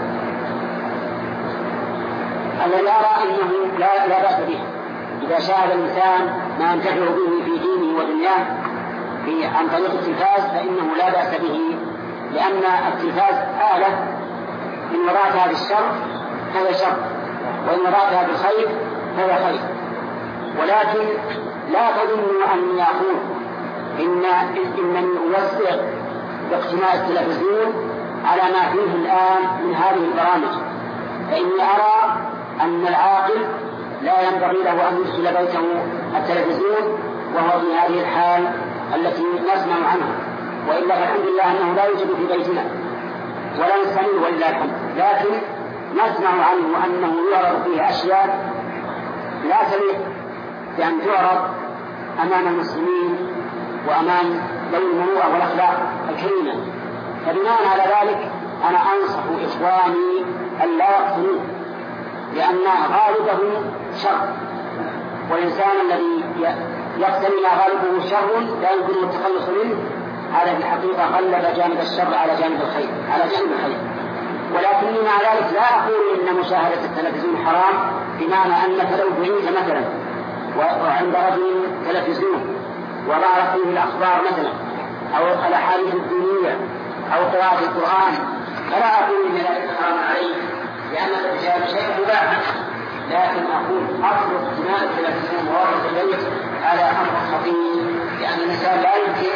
الذي يرى أنه لا بأس به إذا شاهد الإنسان ما ينتفع به في دينه ودنياه عن طريق التلفاز فإنه لا بأس به، لأن التلفاز آلة إن وراءها بالشر فهي شر، وإن وراءها بالخير فهي خير. ولكن لا تظنوا أن يقول إنني أوسع باقتناء التلفزيون على ما فيه الآن من هذه البرامج، فإني أرى أن العاقل لا ينبغي له أن يدخل بيته التلفزيون وهو في هذه الحال التي نسمع عنها، وإلا فالحمد لله أنه لا يوجد في بيتنا ولا نستمع ولله الحمد، لكن نسمع عنه أنه يعرض فيه أشياء لا تليق بأن تعرض أمام المسلمين وأمام ذوي المروءة والأخلاق الكريمة. فبناء على ذلك أنا أنصح إخواني أن لا يقتلوه، لأن غالبه شر، والإنسان الذي يقتني ما غالبه شر لا يمكن التخلص منه، هذا في الحقيقة قلب جانب الشر على جانب الخير ولكني مع ذلك لا أقول إن مشاهدة التلفزيون حرام، بمعنى أنك لو بعيد مثلا وعند رجل تلفزيون وضع فيه الأخبار مثلا أو الأحاديث الدينية أو قراءة القرآن فلا أقول إن ذلك حرام عليه لأن الإجابة شيء مباح، لكن أقول أصل اقتناء التلفزيون وورث البيت على أمر خطير، لأن الإنسان لا يمكن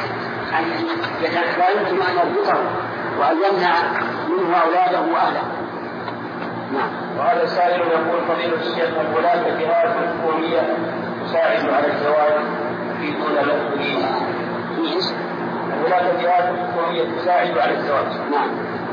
أن يربطه وأن يمنع منه أولاده وأهله. نعم. وهذا السائل يقول: فضيلة الشيخ، هناك جهات حكومية تساعد على الزواج في دون مسؤولين؟ هناك جهات حكومية تساعد على الزواج؟ نعم.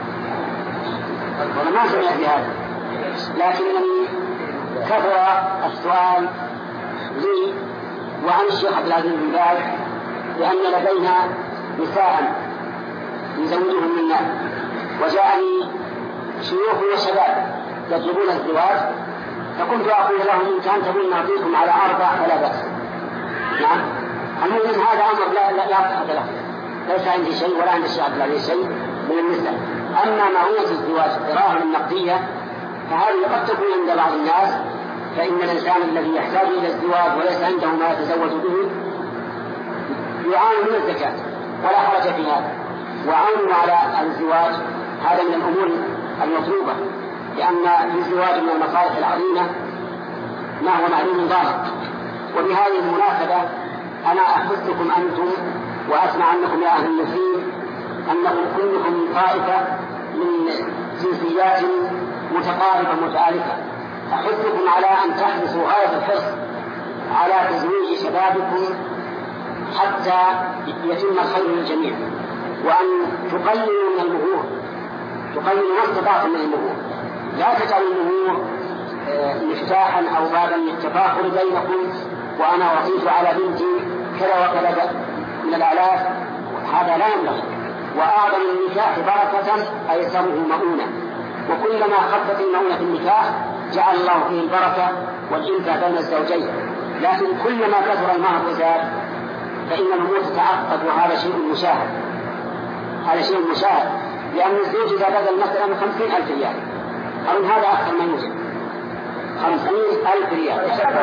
أنا ما سمعت بهذا، لكنني كثر السؤال لي وعن الشيخ عبد العزيز بن باز بأن لدينا نساء يزوجهم من الناس، وجاءني شيوخ وشباب يطلبون الزواج، فكنت أقول لهم إن كان تبون نعطيكم على 4 فلا بأس. نعم، المهم هذا أمر لا صحة له، ليس عندي شيء ولا عند الشيخ عبد العزيز شيء من النساء. أما معونة الزواج دراهم نقدية فهذه قد تكون عند بعض الناس، فإن الإنسان الذي يحتاج إلى الزواج وليس عنده ما يتزوج به يعاني من الزكاة ولا حرج في هذا، وعونه على الزواج هذا من الأمور المطلوبة، لأن في الزواج من المصالح العظيمة ما هو معلوم ظاهر. وبهذه المناسبة أنا أحثكم أنتم وأسمع عنكم يا أهل النسيم أنكم كلكم من طائفة من جنسيات متقاربة متآلفة، أحثكم على أن تحرصوا غاية الحرص على تزويج شبابكم حتى يتم الخير للجميع، وأن تقللوا من المهور، تقللوا ما استطعتم من المهور، لا تجعلوا المهور مفتاحا أو بابا للتفاخر بينكم، وأنا وصيت على بنتي كذا وكذا من الآلاف، هذا لا ينبغي. وأعظم النكاح بركة أيسره مؤونة، وكلما خفت المؤونة في النكاح جعل الله فيه البركة والإنفة بين الزوجين. لكن كلما كثر المهر وزاد فإن الأمور تتعقد، وهذا شيء مشاهد، هذا شيء مشاهد، لأن الزوج إذا بدل مثلا 50,000 ريال أو هذا أكثر ما يوجد 50,000 ريال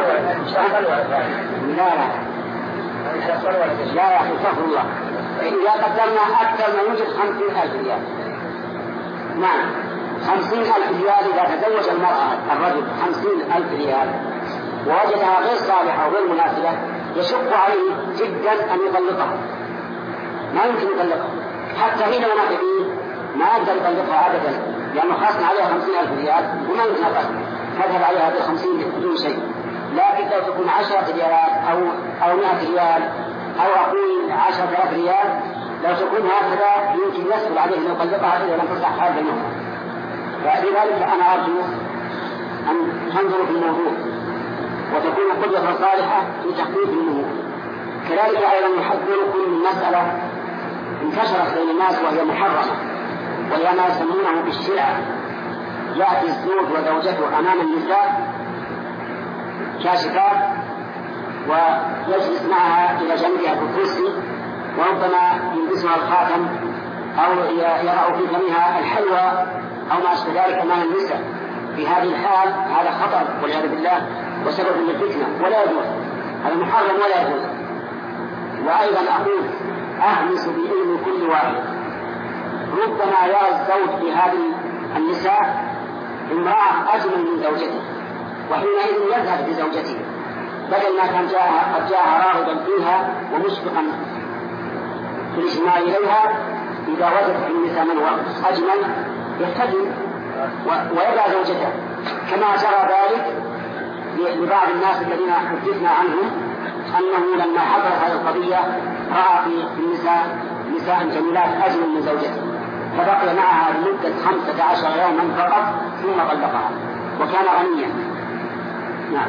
لا يا أخي استغفر الله، إذا قدرنا أكثر ما يوجد 50,000 ريال. نعم 50,000 ريال إذا تزوج المرأة الرجل 50,000 ريال ووجدها غير صالحة وغير مناسبة يشق عليه جدا أن يطلقها، ما يمكن يطلقها، حتى حين ونحن ما أقدر يطلقها أبدا، لأنه خاصنا عليها 50,000 ريال وما يمكن أذهب عليها ب50 بدون شيء. لكن لو تكون 10 ريالات أو 100 ريال أو أقول 10,000 ريال، لو تكون هكذا يمكن يسهل عليه أن يطلقها إذا لم تصح حال بينهم. فلذلك أنا أرجو أن تنظروا في الموضوع وتكون قدوة صالحة في تخفيف المهور. كذلك أيضا نحذركم من مسألة انتشرت بين الناس وهي محرمة، وهي ما يسمونه بالشرع. يأتي الزوج وزوجته أمام النساء كاشفات ويجلس معها إلى جنبها في الكرسي، وربما يلبسها الخاتم أو يرى في فمها الحلوى أو ما أشبه ذلك أمام النساء. في هذه الحال هذا خطر والعياذ بالله وسبب للفتنة ولا يجوز، هذا محرم ولا يجوز. وأيضا أقول أهمس بإذن كل واحد، ربما يرى الزوج لهذه النساء امرأة أجمل من زوجته، وحينئذ يذهب بزوجته بدل ما كان قد جاءها راغبا فيها ومشفقا في الاجتماع إليها، إذا وجد في النساء من هو أجمل يحتجم ويدع زوجته، كما جرى ذلك لبعض الناس الذين حدثنا عنهم أنه لما حضر هذه القضية رأى في النساء نساء جميلات أجمل من زوجته، فبقي معها لمدة 15 يوما فقط ثم طلقها وكان غنيا. نعم.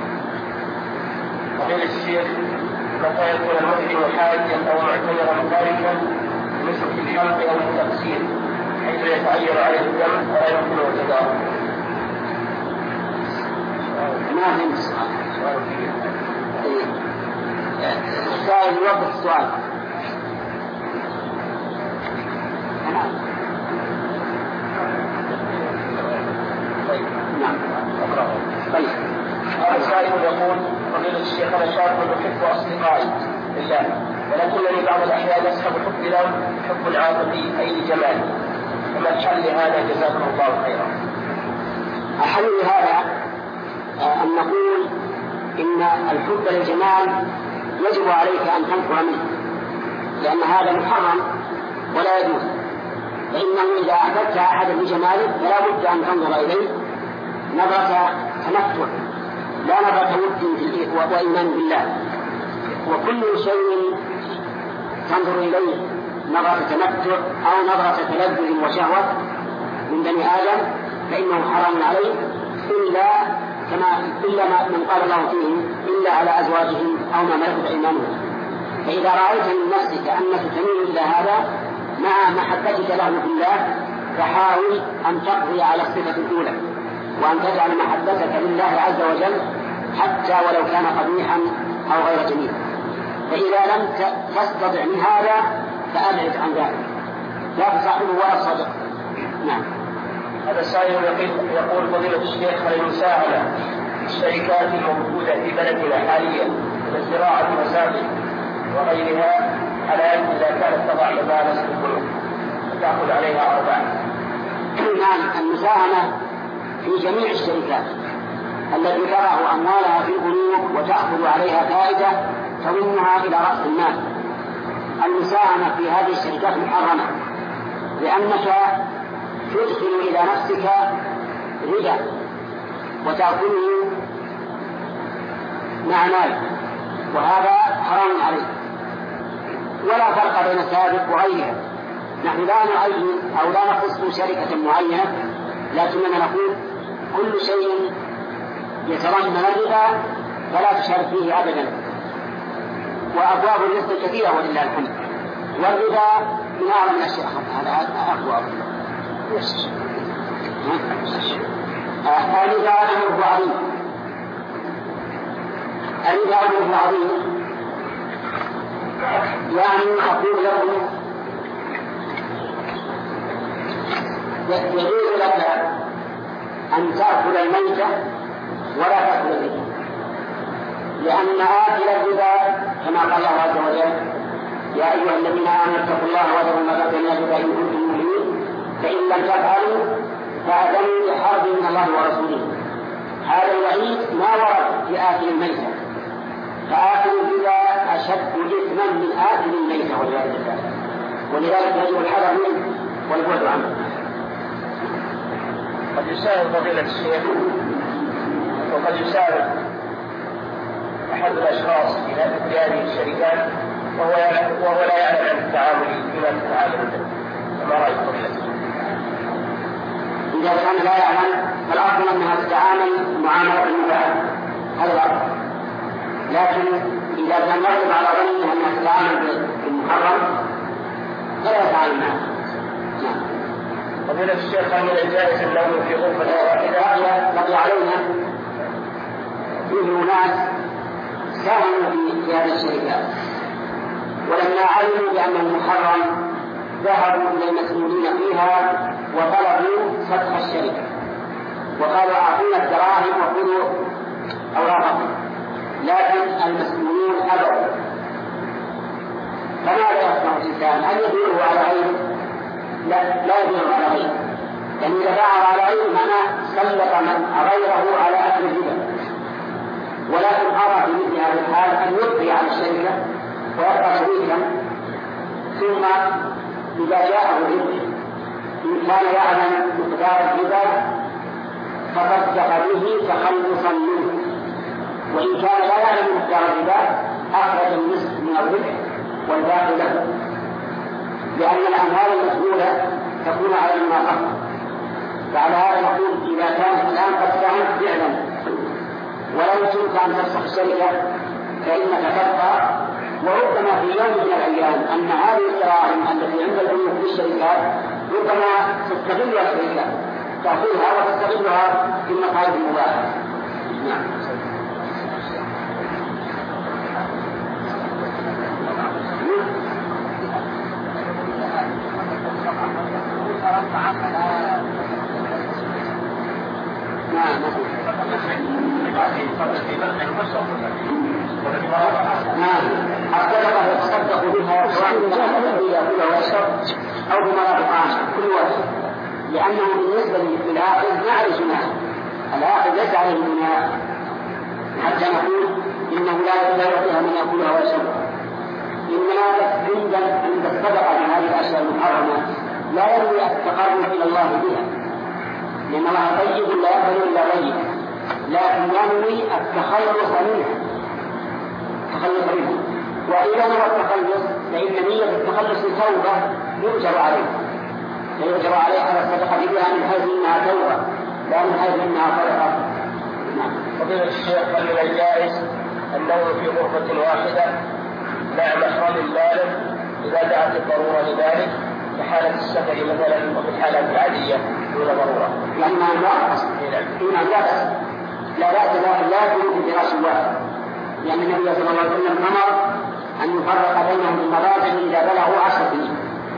فضيلة الشيخ، متى يكون المسلم حاجا أو معتمرا ذلك مثل الحلق أو التقصير حيث يتعين عليه الدم ولا يمكن التداوي؟ ما فهمت السؤال. السائل يوضح السؤال. نعم. طيب. السائل يقول: فضيلة الشيخ، أنا شاب أحب أصدقائي بالله، ولكنني بعض الأحيان يسحب حبي لهم حب عاطفي أي لجمالي، فما الحل لهذا جزاكم الله خيرا؟ الحل لهذا أن نقول إن الحب للجمال يجب عليك أن تنفر منه، لأن هذا محرم ولا يجوز، فإنه إذا أحببت أحدا بجماله فلا بد أن تنظر إليه نظرة تمتع لا نظرة ود وإيمان بالله. وكل شيء تنظر إليه نظرة تمتع أو نظرة تلذذ وشهوة من بني آدم فإنه حرام عليه إلا من قال الله فيه إلا على أزواجهم أو ما ملكت أيمانهم. فإذا رأيت من نفسك أنك تميل إلى هذا مع محبتك له بالله فحاول أن تقضي على الصفة الأولى وأن تجعل محبتك لله عز وجل حتى ولو كان قبيحا أو غير جميل. فإذا لم تستطع من هذا فأبعد عن ذلك، لا تصاحبه ولا تصدق. نعم. هذا السائل يقول فضيلة الشيخ هل المساهمة الشركات الموجودة في بلدنا حاليا لزراعة المساجد وغيرها حلال إذا كانت تضع مبالغ في البنوك وتأخذ عليها أرباح؟ نعم، المساهمة في جميع الشركات التي تضع أموالها في البنوك وتأخذ عليها فائدة تضمها إلى رأس المال، المساهمة في هذه الشركات محرمة، لأنك تدخل إلى نفسك ربا وتأكله مع مال، وهذا حرام عليك. ولا فرق بين سابق وغيرها، نحن لا نعين أو لا نخص شركة معينة، لكننا نقول كل شيء يتضمن الربا فلا تشارك فيه أبدا. وأبواب الرزق كثيرة ولله الحمد، والربا من أعظم الأشياء. هذا أقوى. الربا أمره عظيم، الربا أمره عظيم، يعني أقول لكم يجوز لك أن تأكل الميتة ولا تأكل الربا، لأن آكل الربا كما قال الله عز وجل يا أيها الذين آمنوا اتقوا الله وذروا ما بقي من الربا إن كنتم مؤمنين فإن لم تفعلوا فأذنوا بحرب من الله ورسوله. هذا الوعيد ما ورد في آكل الميتة، فآكل الربا أشد إثما من آكل الميتة والعياذ بالله، ولذلك يجب الحذر منه والبعد عنه. قد يساهم فضيلة الشيخ وقد يساهم أحد الأشخاص في هذه الشركات وهو لا يعلم عن التعامل بما تتعامل به، فما رأيك فضيلة؟ إذا كان لا يعلم فالأفضل أنها تتعامل معاملة المباح، هذا الأفضل، لكن إذا كان يغلب على ظنه أنها تتعامل بالمحرم فلا يتعامل معه. فضيلة الشيخ هل من الجائز النوم في غرفة واحدة؟ بقي علينا فيه ناس ساهموا في هذه الشركات ولما علموا بأنه محرم ذهبوا إلى المسؤولين فيها وطلبوا فتح الشركة وقالوا أعطونا الدراهم وخذوا أوراقكم، لكن المسؤولون أبوا. فماذا يصنع الإنسان؟ هل يبيعه على غيره؟ لا يبيعه على غيره، لأن إذا باعه على غيره معناه سلط من غيره على أكل الربا. ولكن أرى في مثل هذه الحال أن يبقي على الشركة ويبقى شريكا، ثم إذا جاءه الربح إن كان يعلم مقدار الربا فصدق به تخلصا منه، وإن كان لا يعلم مقدار الربا أخرج النصف من الربح والباقي له، لأن الأموال المسؤولة تكون على المناقصة. فعلى هذا نقول إذا كان الآن قد ساهمت فعلا ولو يمكنك أن تفسخ الشركة فإنك تبقى، وربما في يوم من الأيام أن هذه الدراهم التي عند البنوك في الشركات ربما تستغلها الشركات، تأخذها وتستغلها في المقاعد المباحة. نعم. الصدقة يتصدق بها سواء الذي يأكل ويشرب أو بمرض عام كل واحد، لأنه بالنسبة للآخر ما عليه جناح، الآخر ليس عليه جناح حتى نقول إنه لا يعطيها من يأكلها ويشربها. إنما عند الصدقة من هذه الأشياء المحرمة لا ينوي التقرب إلى الله بها، لأن الله طيب لا يقبل إلا طيبا، لكن ينوي التخلص منها، وإذا نوى التخلص فإن نية التخلص توبة يؤجر عليه على الصدقة بها من حيث إنها توبة لا من حيث إنها صدقة. فضيلة الشيخ هل من الجائز النوم في غرفة واحدة مع محرم بالغ إذا دعت الضرورة لذلك في حالة السفر مثلا وفي الحالات العادية دون ضرورة. لما لا بأس لا يكون في فراش واحد، لأن النبي صلى الله عليه وسلم أمر أن يفرق بينهم المضاجع إذا بلغوا 10 سنين.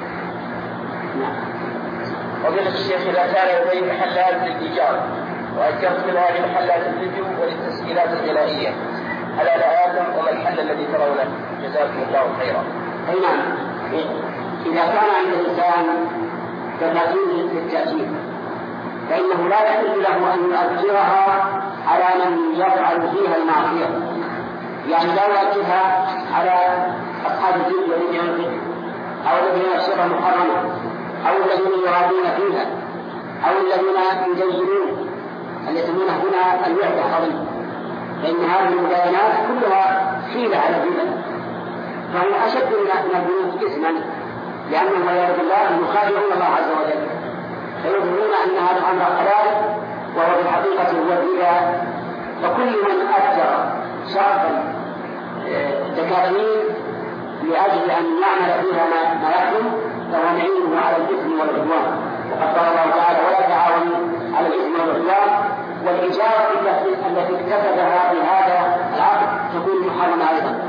فضيلة الشيخ إذا كان لدي محلات للإيجار وأجرت من هذه محلات الفيديو وللتسجيلات الغنائية، هل أنا آثم وما الحل الذي ترونه؟ جزاكم الله خيرا. أي نعم، إذا كان عند الإنسان تفاصيل للتأجير فإنه لا يحل له أن يؤجرها على من يفعل فيها المعصية، يعني لا يؤجرها على أصحاب الفيديو الذين ينفذ أو الذين يشربها محرمة أو الذين يرادون فيها أو الذين يزينون اللي يسمونه هنا الوحدة الحرمية، فإن هذه المباينات كلها حيلة على الربا، فهي أشد من البنوك إثما، لأنهم والعياذ بالله يخادعون الله عز وجل فيظنون أن هذا الأمر حلال وهو في الحقيقة هو الربا. فكل من أجر شرطا دكاكين لأجل أن يعمل فيها ما يحرم فهو نعينه على الإثم والعدوان، وقد قال الله تعالى ولا تعاونوا على الإثم والعدوان، والإجارة التي اكتسبها بهذا العقد تكون محرمة أيضا.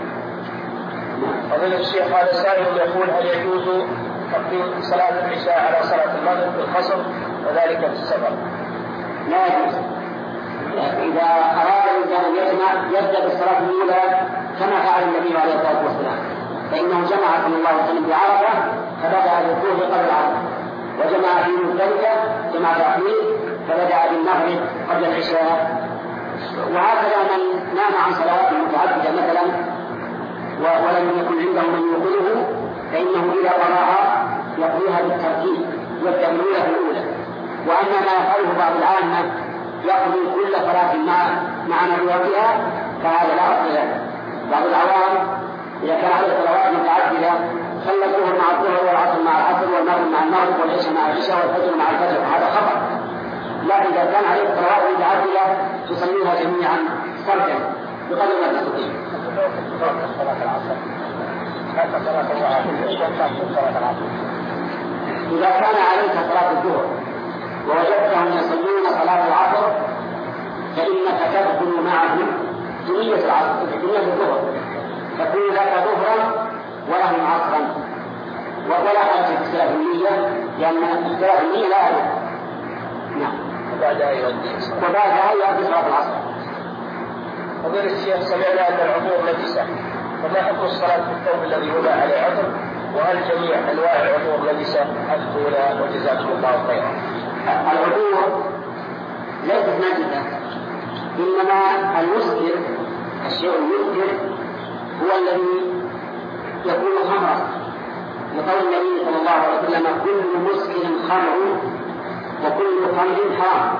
فضيلة الشيخ هذا سائل يقول هل يجوز تقديم صلاة العشاء على صلاة المغرب في القصر وذلك في السفر؟ لا يجوز. إذا أراد الإنسان أن يجمع يبدأ بالصلاة الأولى كما فعل النبي عليه الصلاة والسلام، فإنه جمع صلى الله عليه وسلم بعرفة فبدأ بالظهر قبل العصر، وجمع في مزدلفة جمع تأخير فبدأ بالمغرب قبل العشاء. وهكذا من نام عن صلاة متعددة مثلا ولم يكن عنده من يوقظه فإنه إذا قرأها يقضيها بالترتيب يبدأ بالأولى في الأولى. وأما ما يفعله بعض العامة يقضي كل صلاة مع نبوتها فهذا لا أصل له. بعض العوام إذا كان عليه صلوات متعددة صلى الظهر مع الظهر والعصر مع العصر والمغرب مع المغرب والعشاء مع العشاء والفجر مع الفجر، هذا خطأ. لكن إذا كان عليه صلوات متعددة تصليها جميعا سردا بقدر ما تستطيع. إذا كان عليك صلاة الظهر ووجدتهم يصلون صلاة العصر فإنك تدخل معهم جميع الظهر تكون لك ظهرا ولهم عصرا ولا حاجة في اختلاف النية، لأن اختلاف النية لا يجوز. نعم. وبعدها يؤدي صلاة العصر. فضيلة الشيخ سمعنا أن العطور نجسة، فما حكم الصلاة في الثوب الذي وضع عليه عطر؟ وهل جميع أنواع العطور نجسة؟ أذكونا وجزاكم الله خيرا. العطور ليست نجسة، إنما المسكر الشيء المسكر هو الذي يكون خمرا، لقول النبي صلى الله عليه وسلم كل مسكر خمر وكل خمر حرام.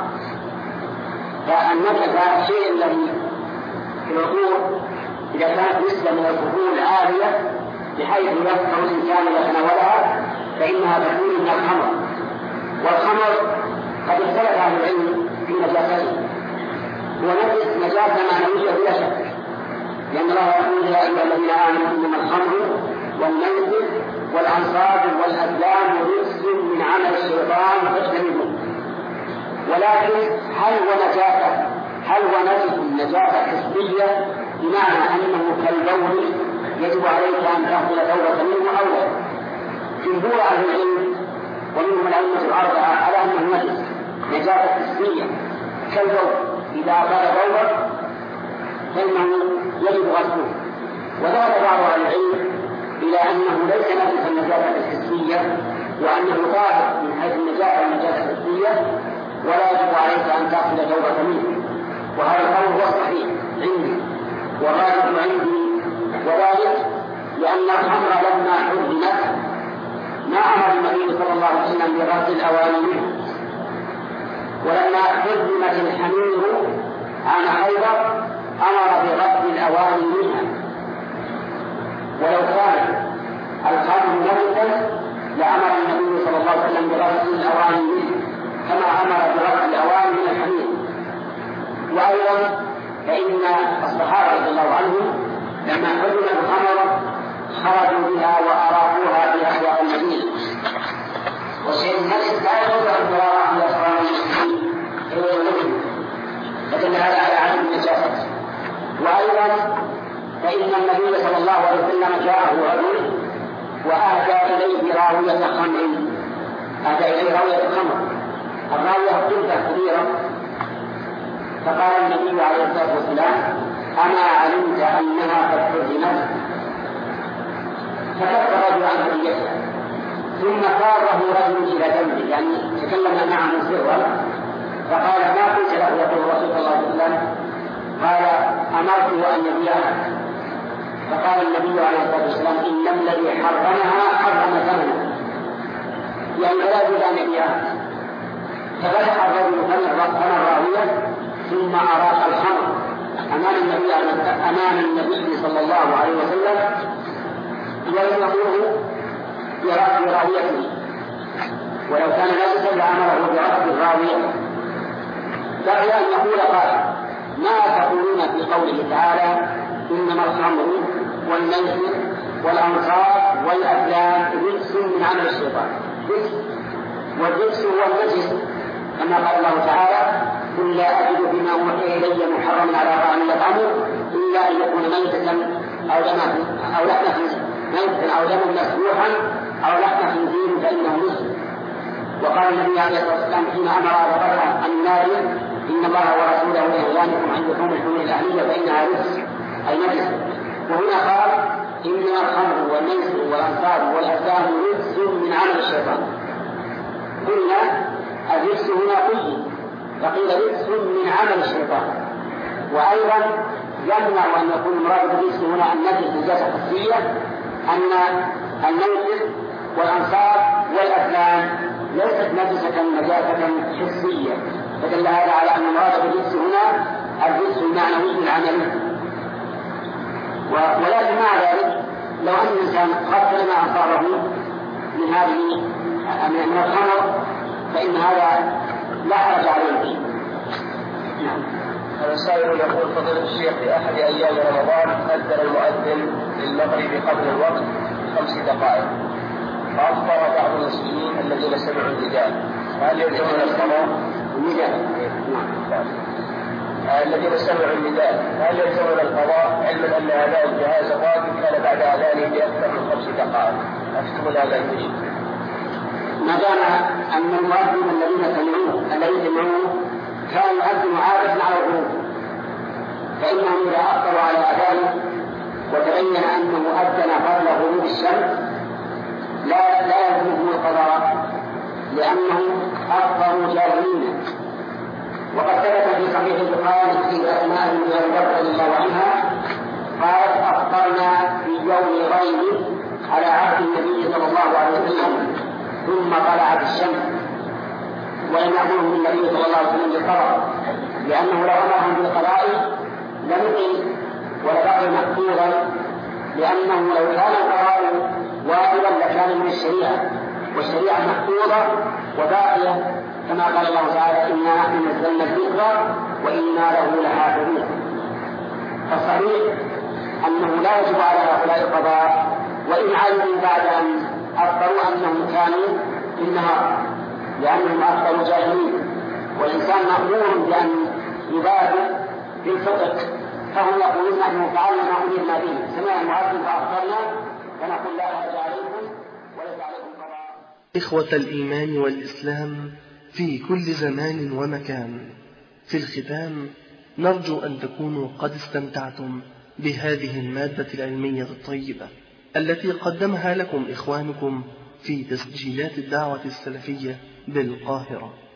فالنجسة الشيء الذي في العطور إذا كانت نسبة من الفضول عالية بحيث يفقر الإنسان إذا تناولها فإنها تكون من الخمر. والخمر قد اختلف أهل العلم في نجاسته، ونجس نجاسة معنوية بلا شك، لأن الله يقول يا أيها الذين آمنوا إنما الخمر والميسر والأنصاب والأزلام رجس من عمل الشيطان فاجتنبوه. ولكن هل هو نجس نجاسة حسية بمعنى أنه كالبول يجب عليك أن تأخذ توبة منه أو لا؟ جمهور أهل العلم ومنهم الأئمة الأربعة على أنه نجس نجاسة حسية كالبول، إذا أخذ توبة فإنه يجب غسله. وذهب بعض أهل العلم إلى أنه ليس نجس النجاسة الحسية وأنه طاهر من حيث النجاسة الحسية ولا يجب عليك أن تأخذ توبة منه، وهذا القول هو الصحيح عندي والراجح عندي، وذلك لأن الخمر لما حرمت ما أمر النبي صلى الله عليه وسلم بغسل الأواني منه، ولما حرمت الحمير عن خيبر أمر بغسل الأواني منها. ولو كان الخمر نجسا لأمر النبي صلى الله عليه وسلم بغسل الأواني منه كما أمر بغسل الأواني من الحمير. وأيضا فإن الصحابة رضي الله عنهم لما حرمت الخمر خرجوا بها وأراقوها في أسواق المدينة ثانيا فإن النبي صلى الله عليه وسلم جاءه رجل وأهدى إليه راوية خمر، أهدى إليه راوية خمر، الراوية قلة كبيرة، فقال النبي عليه الصلاة والسلام: أما علمت أنها قد حرمت؟ فكف الرجل عن هديتها، ثم قاره رجل إلى جنبه، يعني تكلم معه سرا، فقال: ما قلت له؟ يقول الرسول صلى الله عليه وسلم: قال: أمرته أن يبيعها. فقال النبي عليه الصلاة والسلام: إن الذي حرمها حرم ثمنها، يعني لا يجوز أن يبيعها. ففتح الرجل ثمن الراوية ثم أراق الخمر أمام النبي صلى الله عليه وسلم يلزمه براويته، ولو كان نجسا لأمره برفض الراوية. بقي أن يقول قائل: ما تقولون في قوله تعالى: إنما الخمر والميسر والأنصاب والأزلام رجس من عمل الشيطان؟ والرجس هو النجس، كما قال الله تعالى: قل لا أجد فيما أوحي إلي محرما على طاعم يطعمه إلا أن يكون ميتة أو دما مسفوحا أو لحم خنزير فإنه مسلم. وقال النبي عليه الصلاة والسلام حين أمر أبا بكر عن النار: إن الله ورسوله ينهيانكم عن لحوم الحمر الأهلية فإنها رجس أي نجس. وهنا قال: إنما الخمر والميسر والأنصاب والأزلام رجس من عمل الشيطان. قلنا الرجس هنا كله، فقيل رجس من عمل الشيطان. وأيضا يمنع أن يكون المراد بالرجس هنا النجس نجاسة حسية، أن الميسر والأنصاب والأزلام ليست نجسة نجاسة حسية، فدل هذا على أن المراد بالرجس هنا الرجس المعنوي العملي. ولكن مع ذلك لو أن الإنسان قتل ما أصابه من هذه من الخمر فإن هذا لا حرج عليه. هذا سائل يقول: فضيلة الشيخ، في أحد أيام رمضان أذن المؤذن للمغرب قبل الوقت 5 دقائق، فأفطر بعض المسلمين الذين سمعوا النداء، هل يلزمون القضاء؟ الذين سمعوا النداء هل يلزمون القضاء، علما أن أداء الجهاز الراتب كان بعد أذانه بأكثر من 5 دقائق؟ أفتكم هذا الشيء. ما دام أن المؤذن الذين سمعوه كان يؤذن عادة على الغروب، فإنهم إذا أفطروا على أذانه وتبين أنه أذن قبل غروب الشمس لا يلزمهم القضاء، لأنهم أفطروا جاهلين. وقد ثبت في صحيح البخاري في أسماء بنت أبي بكر رضي الله عنها قالت: أفطرنا في يوم غيب على عهد النبي صلى الله عليه وسلم ثم طلعت الشمس، ولم يأمرهم النبي صلى الله عليه وسلم بالقضاء، لأنه لو أمرهم بالقضاء لمقل ولبقي محفوظا، لأنه لو كان القضاء واجبا لكان من الشريعة، والشريعة محفوظة وباقية، كما قال الله تعالى: إنا نحن نزلنا الذكر وإنا له لحافظون. فالصحيح أنه لا يجب على هؤلاء القضاء، وإن علموا بعد أن أخبروا أنهم كانوا في النهار، لأنهم أخبروا جاهلين، والإنسان مأمور بأن يبادر بالفطر، فهم يقولون: نحن فعلنا ما أمرنا به، سمعنا المؤذن فأخبرنا، فنقول لا حرج عليكم وليس عليكم قضاء. إخوة الإيمان والإسلام في كل زمان ومكان، في الختام نرجو أن تكونوا قد استمتعتم بهذه المادة العلمية الطيبة التي قدمها لكم إخوانكم في تسجيلات الدعوة السلفية بالقاهرة.